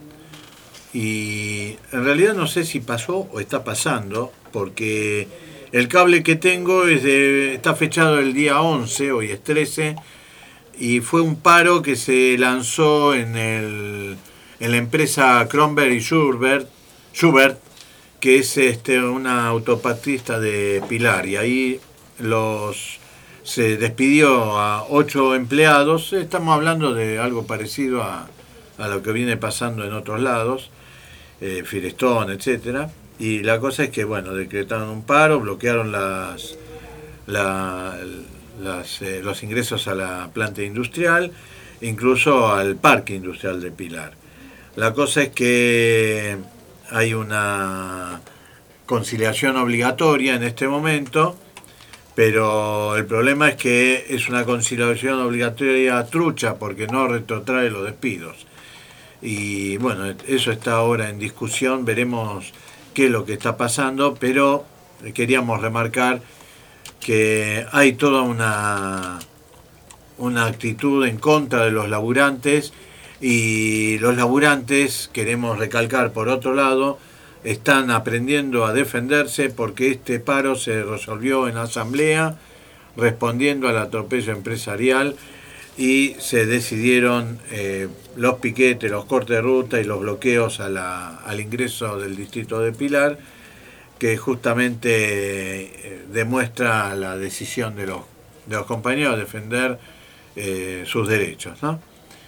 y en realidad no sé si pasó o está pasando, porque el cable que tengo es de, está fechado el día once, hoy es trece, y fue un paro que se lanzó en, el, en la empresa Kronberg y Schubert, Schubert que es este, una autopatista de Pilar, y ahí los se despidió a ocho empleados. Estamos hablando de algo parecido a, a lo que viene pasando en otros lados, eh, Firestone, etcétera. Y la cosa es que, bueno, decretaron un paro, bloquearon las, la, las eh, los ingresos a la planta industrial, incluso al parque industrial de Pilar. La cosa es que hay una conciliación obligatoria en este momento, pero el problema es que es una conciliación obligatoria trucha, porque no retrotrae los despidos. Y bueno, eso está ahora en discusión, veremos qué es lo que está pasando, pero queríamos remarcar que hay toda una, una actitud en contra de los laburantes, y los laburantes, queremos recalcar por otro lado, están aprendiendo a defenderse, porque este paro se resolvió en asamblea respondiendo al atropello empresarial, y se decidieron eh, los piquetes, los cortes de ruta y los bloqueos a la, al ingreso del distrito de Pilar, que justamente eh, demuestra la decisión de los, de los compañeros de defender eh, sus derechos, ¿no?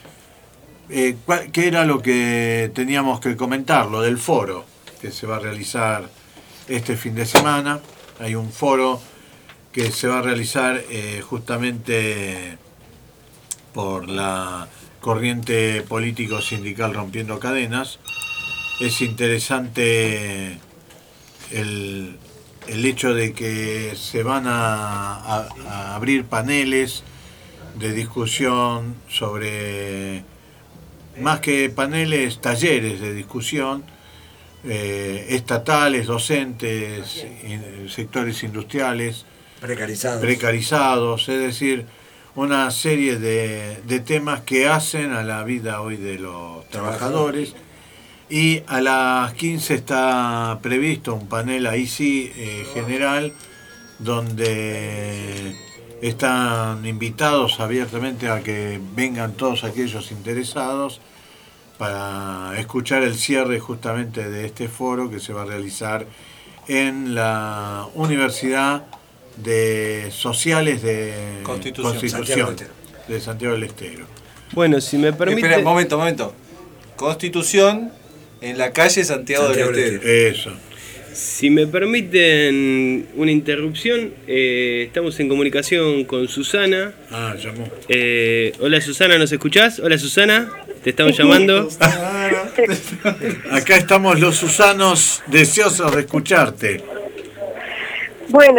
Eh, ¿Qué era lo que teníamos que comentar? Lo del foro que se va a realizar este fin de semana. Hay un foro que se va a realizar eh, justamente por la corriente político-sindical Rompiendo Cadenas. Es interesante el, el hecho de que se van a, a, a abrir paneles de discusión sobre, más que paneles, talleres de discusión, eh, estatales, docentes, in, sectores industriales, precarizados. precarizados, es decir, una serie de, de temas que hacen a la vida hoy de los trabajadores. Y a las quince está previsto un panel ahí sí eh, general, donde están invitados abiertamente a que vengan todos aquellos interesados para escuchar el cierre justamente de este foro que se va a realizar en la Universidad de sociales de Constitución, Constitución Santiago del Estero. de Santiago del Estero. Bueno, si me permite... Espera, un momento, un momento. Constitución en la calle Santiago, Santiago del del Estero. Eso. Si me permiten una interrupción, eh, estamos en comunicación con Susana. Ah, llamó. Eh, hola Susana, ¿nos escuchás? Hola Susana, te estamos llamando. Acá estamos los Susanos deseosos de escucharte. Bueno,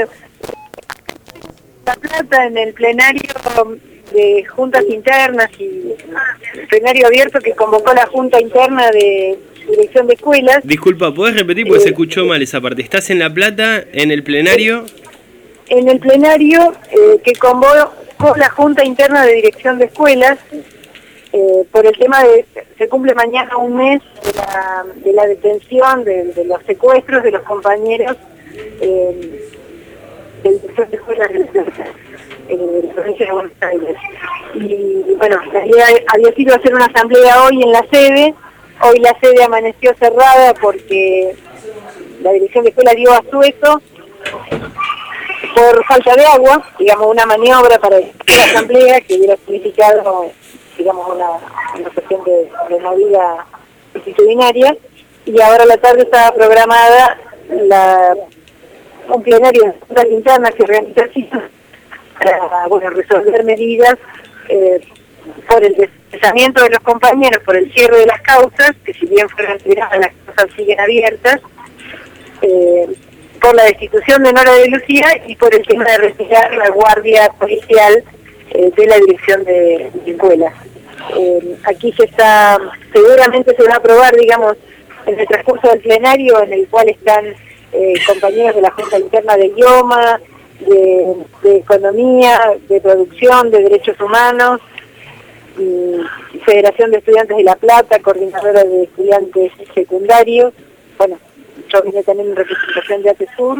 La Plata en el plenario de juntas internas y el plenario abierto que convocó la Junta Interna de Dirección de Escuelas. Disculpa, ¿podés repetir? Porque se escuchó mal esa parte. ¿Estás en La Plata, en el plenario? En el plenario eh, que convocó la Junta Interna de Dirección de Escuelas eh, por el tema de, se cumple mañana un mes de la, de la detención, de, de los secuestros de los compañeros eh, de Dirección de Escuelas de la Plata, en la provincia de Buenos Aires. Y bueno, la idea había sido hacer una asamblea hoy en la sede. Hoy la sede amaneció cerrada porque la dirección de escuela dio asueto por falta de agua, digamos una maniobra para la asamblea que hubiera significado, digamos, una, una cuestión de, de movida multitudinaria, y ahora a la tarde estaba programada la, un plenario de juntas internas que organiza para bueno, resolver medidas eh, por el desplazamiento de los compañeros, por el cierre de las causas, que si bien fueron tiradas, las causas siguen abiertas, eh, por la destitución de Nora de Lucía y por el tema de retirar la guardia policial eh, de la dirección de, de escuelas. Eh, aquí se está, seguramente se va a aprobar, digamos, en el transcurso del plenario, en el cual están eh, compañeros de la Junta Interna de Idioma, de, de Economía, de Producción, de Derechos Humanos, y Federación de Estudiantes de La Plata, Coordinadora de Estudiantes Secundarios, bueno, yo vine también en representación de ATESUR,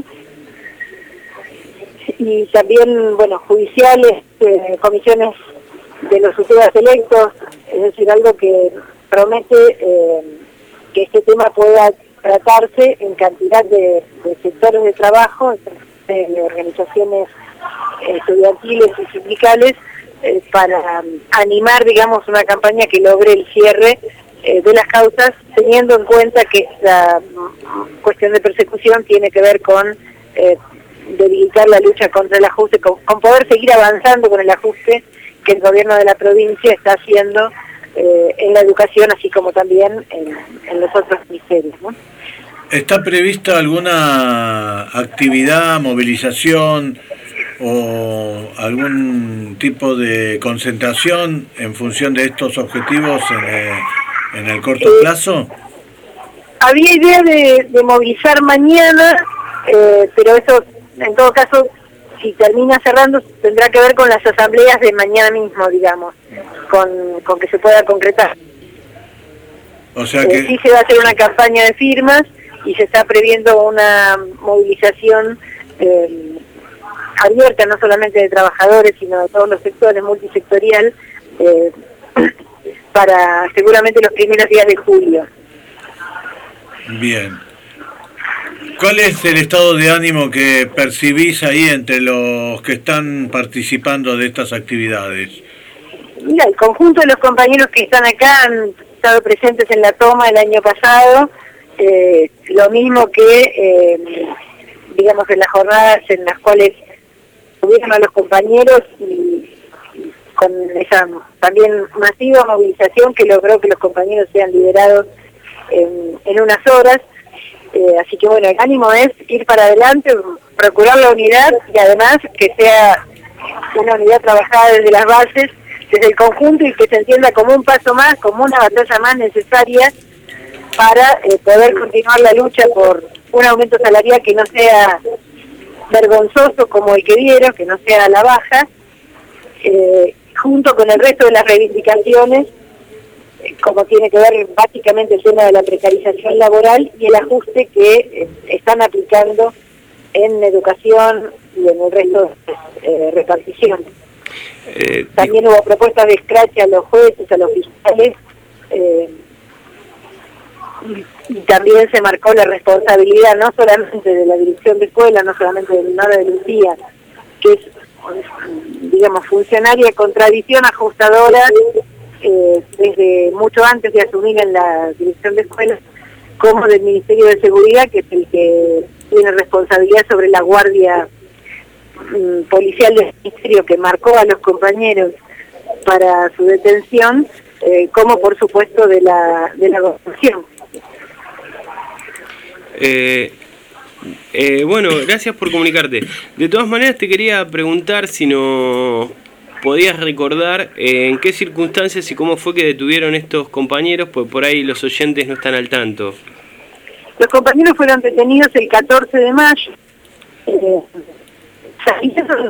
y también, bueno, judiciales, eh, comisiones de los usuarios electos, es decir, algo que promete eh, que este tema pueda tratarse en cantidad de, de sectores de trabajo, de organizaciones estudiantiles y sindicales, eh, para um, animar, digamos, una campaña que logre el cierre eh, de las causas, teniendo en cuenta que esta um, cuestión de persecución tiene que ver con eh, debilitar la lucha contra el ajuste, con, con poder seguir avanzando con el ajuste que el gobierno de la provincia está haciendo eh, en la educación, así como también en, en los otros ministerios, ¿no? ¿Está prevista alguna actividad, movilización o algún tipo de concentración en función de estos objetivos en el, en el corto plazo? Había idea de, de movilizar mañana, eh, pero eso, en todo caso, si termina cerrando, tendrá que ver con las asambleas de mañana mismo, digamos, con, con que se pueda concretar. O sea que... Eh, sí se va a hacer una campaña de firmas y se está previendo una movilización eh, abierta, no solamente de trabajadores, sino de todos los sectores, multisectorial, eh, para seguramente los primeros días de julio. Bien. ¿Cuál es el estado de ánimo que percibís ahí entre los que están participando de estas actividades? Mira, el conjunto de los compañeros que están acá han estado presentes en la toma el año pasado, eh, lo mismo que, eh, digamos, en las jornadas en las cuales tuvieron a los compañeros y, y con esa también masiva movilización que logró que los compañeros sean liberados en, en unas horas. Eh, así que bueno, el ánimo es ir para adelante, procurar la unidad y además que sea una unidad trabajada desde las bases, desde el conjunto, y que se entienda como un paso más, como una batalla más necesaria para eh, poder continuar la lucha por un aumento salarial que no sea vergonzoso como el que dieron, que no sea a la baja, eh, junto con el resto de las reivindicaciones, eh, como tiene que ver básicamente el tema de la precarización laboral y el ajuste que eh, están aplicando en educación y en el resto de eh, repartición. Eh, También hubo propuestas de escrache a los jueces, a los fiscales, eh, y, y también se marcó la responsabilidad no solamente de la dirección de escuela, no solamente de Nora de Lucía, que es, digamos, funcionaria con tradición ajustadora eh, desde mucho antes de asumir en la dirección de escuelas, como del Ministerio de Seguridad, que es el que tiene responsabilidad sobre la guardia mm, policial del Ministerio, que marcó a los compañeros para su detención, eh, como por supuesto de la de la gobernación. Eh, eh, bueno, gracias por comunicarte. De todas maneras te quería preguntar si no podías recordar eh, en qué circunstancias y cómo fue que detuvieron estos compañeros, pues por ahí los oyentes no están al tanto. Los compañeros fueron detenidos el catorce de mayo. Eh, salieron...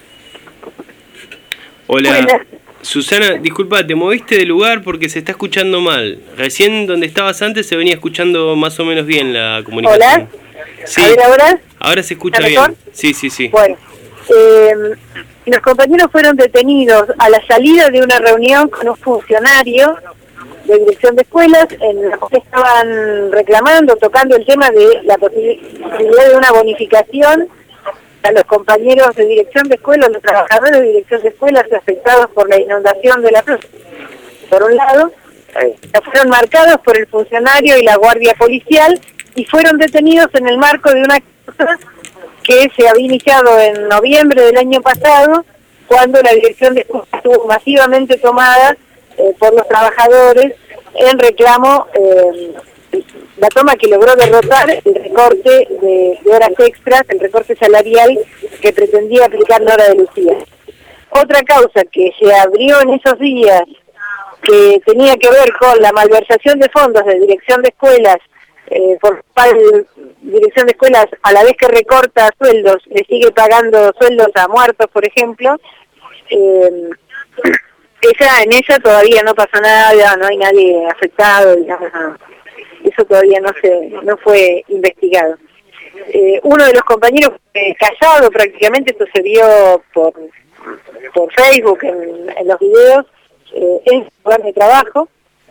Hola, Buenas. Susana, disculpa, te moviste de lugar porque se está escuchando mal. Recién donde estabas antes se venía escuchando más o menos bien la comunicación. Hola. Sí. A ver, ahora. Ahora se escucha ¿Está bien. mejor? Sí, sí, sí. Bueno, eh, los compañeros fueron detenidos a la salida de una reunión con un funcionario de dirección de escuelas, en la que estaban reclamando, tocando el tema de la posibilidad de una bonificación a los compañeros de dirección de escuelas, los trabajadores de dirección de escuelas afectados por la inundación de la plaza. Por un lado, eh, fueron marcados por el funcionario y la guardia policial y fueron detenidos en el marco de una causa que se había iniciado en noviembre del año pasado, cuando la dirección de escuelas estuvo masivamente tomada eh, por los trabajadores en reclamo, eh, la toma que logró derrotar el recorte de, de horas extras, el recorte salarial que pretendía aplicar Nora de Lucía. Otra causa que se abrió en esos días, que tenía que ver con la malversación de fondos de dirección de escuelas, eh, por parte de dirección de escuelas, a la vez que recorta sueldos, le sigue pagando sueldos a muertos, por ejemplo. Eh, esa, en esa todavía no pasó nada, no hay nadie afectado, digamos, no. Eso todavía no se no fue investigado. Eh, uno de los compañeros eh, callado prácticamente, esto se vio por, por Facebook, en, en los videos, eh, en su lugar de trabajo,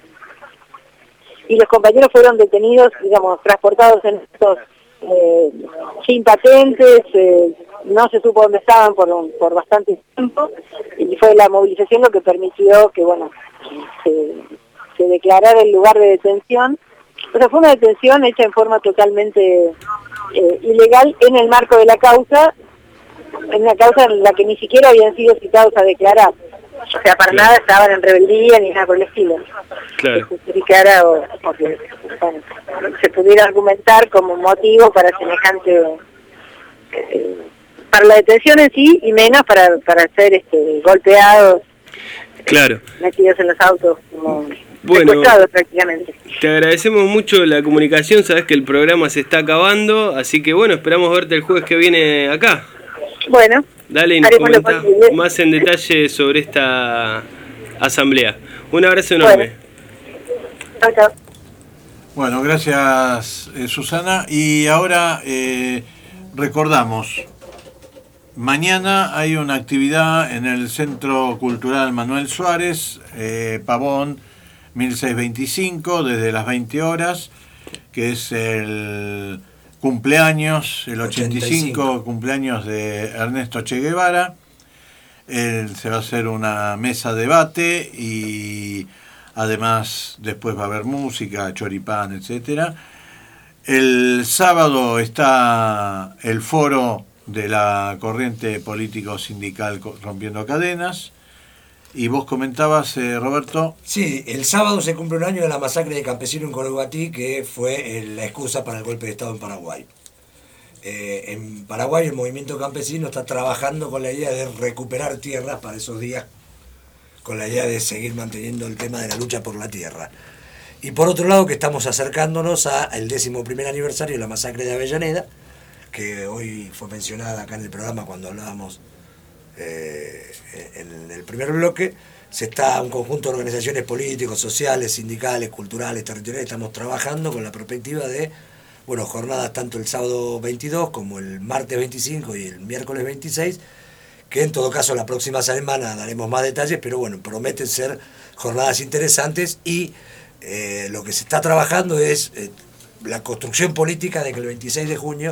y los compañeros fueron detenidos, digamos, transportados en estos eh, sin patentes, eh, no se supo dónde estaban por, un, por bastante tiempo, y fue la movilización lo que permitió que, bueno, se, se declarara el lugar de detención. O sea, fue una detención hecha en forma totalmente eh, ilegal en el marco de la causa, en una causa en la que ni siquiera habían sido citados a declarar. O sea, para nada estaban en rebeldía ni nada por el estilo. Claro. Que justificara o, o que bueno, se pudiera argumentar como motivo para semejante, eh, para la detención en sí y menos para, para ser este, golpeados, Claro. metidos en los autos como... Bueno, prácticamente. te agradecemos mucho la comunicación, sabes que el programa se está acabando, así que bueno, esperamos verte el jueves que viene acá. Bueno, dale y nos haremos lo comentás posible. más en detalle sobre esta asamblea. Un abrazo enorme. Chao, chao. Bueno, gracias eh, Susana. Y ahora eh, recordamos, mañana hay una actividad en el Centro Cultural Manuel Suárez, eh, Pavón mil seiscientos veinticinco, desde las veinte horas, que es el cumpleaños, el ochenta y cinco, ochenta y cinco cumpleaños de Ernesto Che Guevara. El, se va a hacer una mesa debate y además después va a haber música, choripán, etcétera. El sábado está el foro de la corriente político-sindical Rompiendo Cadenas. Y vos comentabas, eh, Roberto... Sí, el sábado se cumple un año de la masacre de campesinos en Coroguatí, que fue eh, la excusa para el golpe de Estado en Paraguay. Eh, en Paraguay el movimiento campesino está trabajando con la idea de recuperar tierras para esos días, con la idea de seguir manteniendo el tema de la lucha por la tierra. Y por otro lado que estamos acercándonos al décimo primer aniversario de la masacre de Avellaneda, que hoy fue mencionada acá en el programa cuando hablábamos eh, en el primer bloque. Se está un conjunto de organizaciones políticos, sociales, sindicales, culturales, territoriales, estamos trabajando con la perspectiva de, bueno, jornadas tanto el sábado veintidós como el martes veinticinco y el miércoles veintiséis, que en todo caso la próxima semana daremos más detalles, pero bueno, prometen ser jornadas interesantes y eh, lo que se está trabajando es eh, la construcción política de que el veintiséis de junio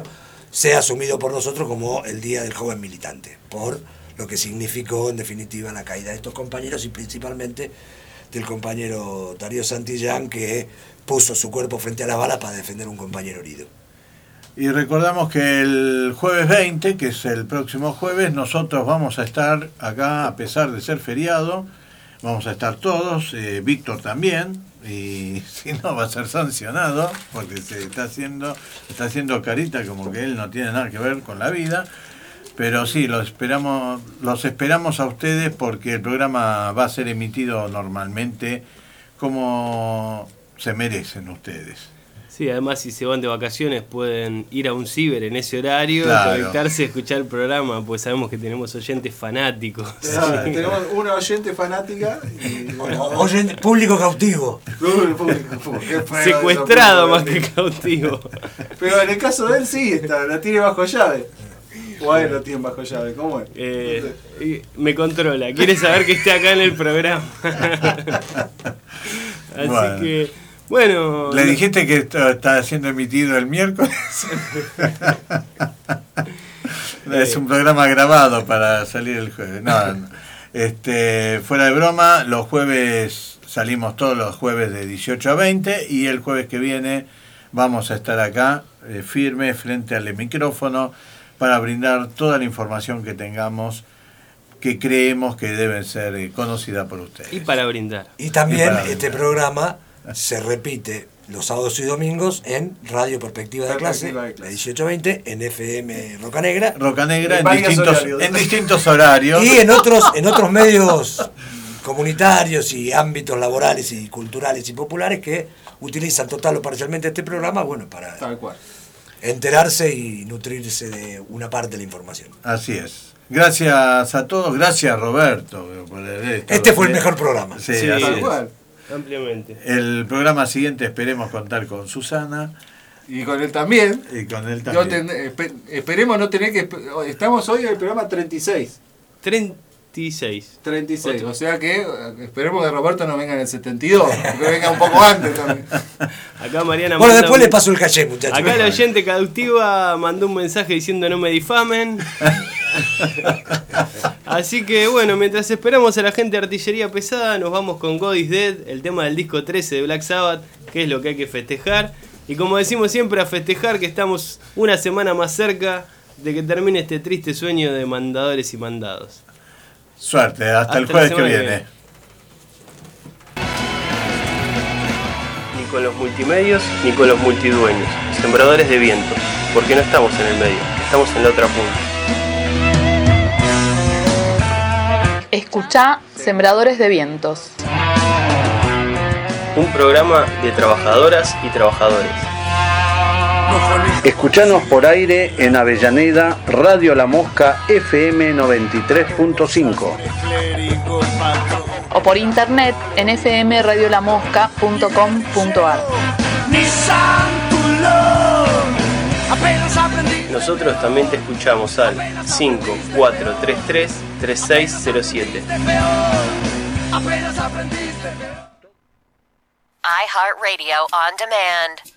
sea asumido por nosotros como el Día del Joven Militante, por lo que significó en definitiva la caída de estos compañeros y principalmente del compañero Darío Santillán, que puso su cuerpo frente a las balas para defender a un compañero herido. Y recordamos que el jueves veinte, que es el próximo jueves, nosotros vamos a estar acá, a pesar de ser feriado, vamos a estar todos, eh, Víctor también, y si no va a ser sancionado, porque se está haciendo, está haciendo carita como que él no tiene nada que ver con la vida. Pero sí, los esperamos, los esperamos a ustedes porque el programa va a ser emitido normalmente como se merecen ustedes. Sí, además si se van de vacaciones pueden ir a un ciber en ese horario, claro, conectarse, escuchar el programa, pues sabemos que tenemos oyentes fanáticos. Claro, sí. Tenemos una oyente fanática y bueno, oyente, público cautivo. Público, público. Secuestrado más que cautivo. Pero en el caso de él sí, está, la tiene bajo llave. O a él lo tiene bajo llave, ¿cómo es? Eh, me controla, quiere saber que esté acá en el programa. Así bueno. que... Bueno, ¿le dijiste que está siendo emitido el miércoles? Es un programa grabado para salir el jueves. No, no. Este, fuera de broma, los jueves salimos todos los jueves de dieciocho a veinte y el jueves que viene vamos a estar acá eh, firme frente al micrófono para brindar toda la información que tengamos que creemos que debe ser eh, conocida por ustedes. Y para brindar. Y también y para este brindar. programa se repite los sábados y domingos en Radio Perspectiva de Clase, Perspectiva de Clase. de dieciocho a veinte, en F M Roca Negra. Roca Negra en, en distintos horarios. en distintos horarios. Y en otros, en otros medios comunitarios y ámbitos laborales y culturales y populares que utilizan total o parcialmente este programa, bueno, para Tal cual. enterarse y nutrirse de una parte de la información. Así es. Gracias a todos, gracias Roberto. Por el, Este fue el mejor programa. Sí, Sí, así Tal es. cual. Ampliamente. El programa siguiente esperemos contar con Susana Y con él también. y con él Yo también. ten- espe- esperemos no tener que... esp- Estamos hoy en el programa treinta y seis. treinta y seis. treinta y seis. Otro. O sea que eh, esperemos que Roberto no venga en el setenta y dos. Que venga un poco antes también. Acá Mariana Bueno, manda después un- le paso el caché, muchachos. Acá el oyente cautiva mandó un mensaje diciendo no me difamen. Así que bueno, mientras esperamos a la gente de Artillería Pesada, nos vamos con God is Dead, el tema del disco trece de Black Sabbath, que es lo que hay que festejar. Y como decimos siempre, a festejar que estamos una semana más cerca de que termine este triste sueño de mandadores y mandados. Suerte, hasta, Hasta el la jueves que semana que viene. viene. Ni con los multimedios ni con los multidueños, sembradores de viento, porque no estamos en el medio, estamos en la otra punta. Escuchá Sembradores de Vientos. Un programa de trabajadoras y trabajadores. Escuchanos por aire en Avellaneda, Radio La Mosca F M noventa y tres punto cinco. O por internet en f m radio la mosca punto com punto a r. Nosotros también te escuchamos al cinco cuatro tres tres tres seis cero siete. iHeartRadio On Demand.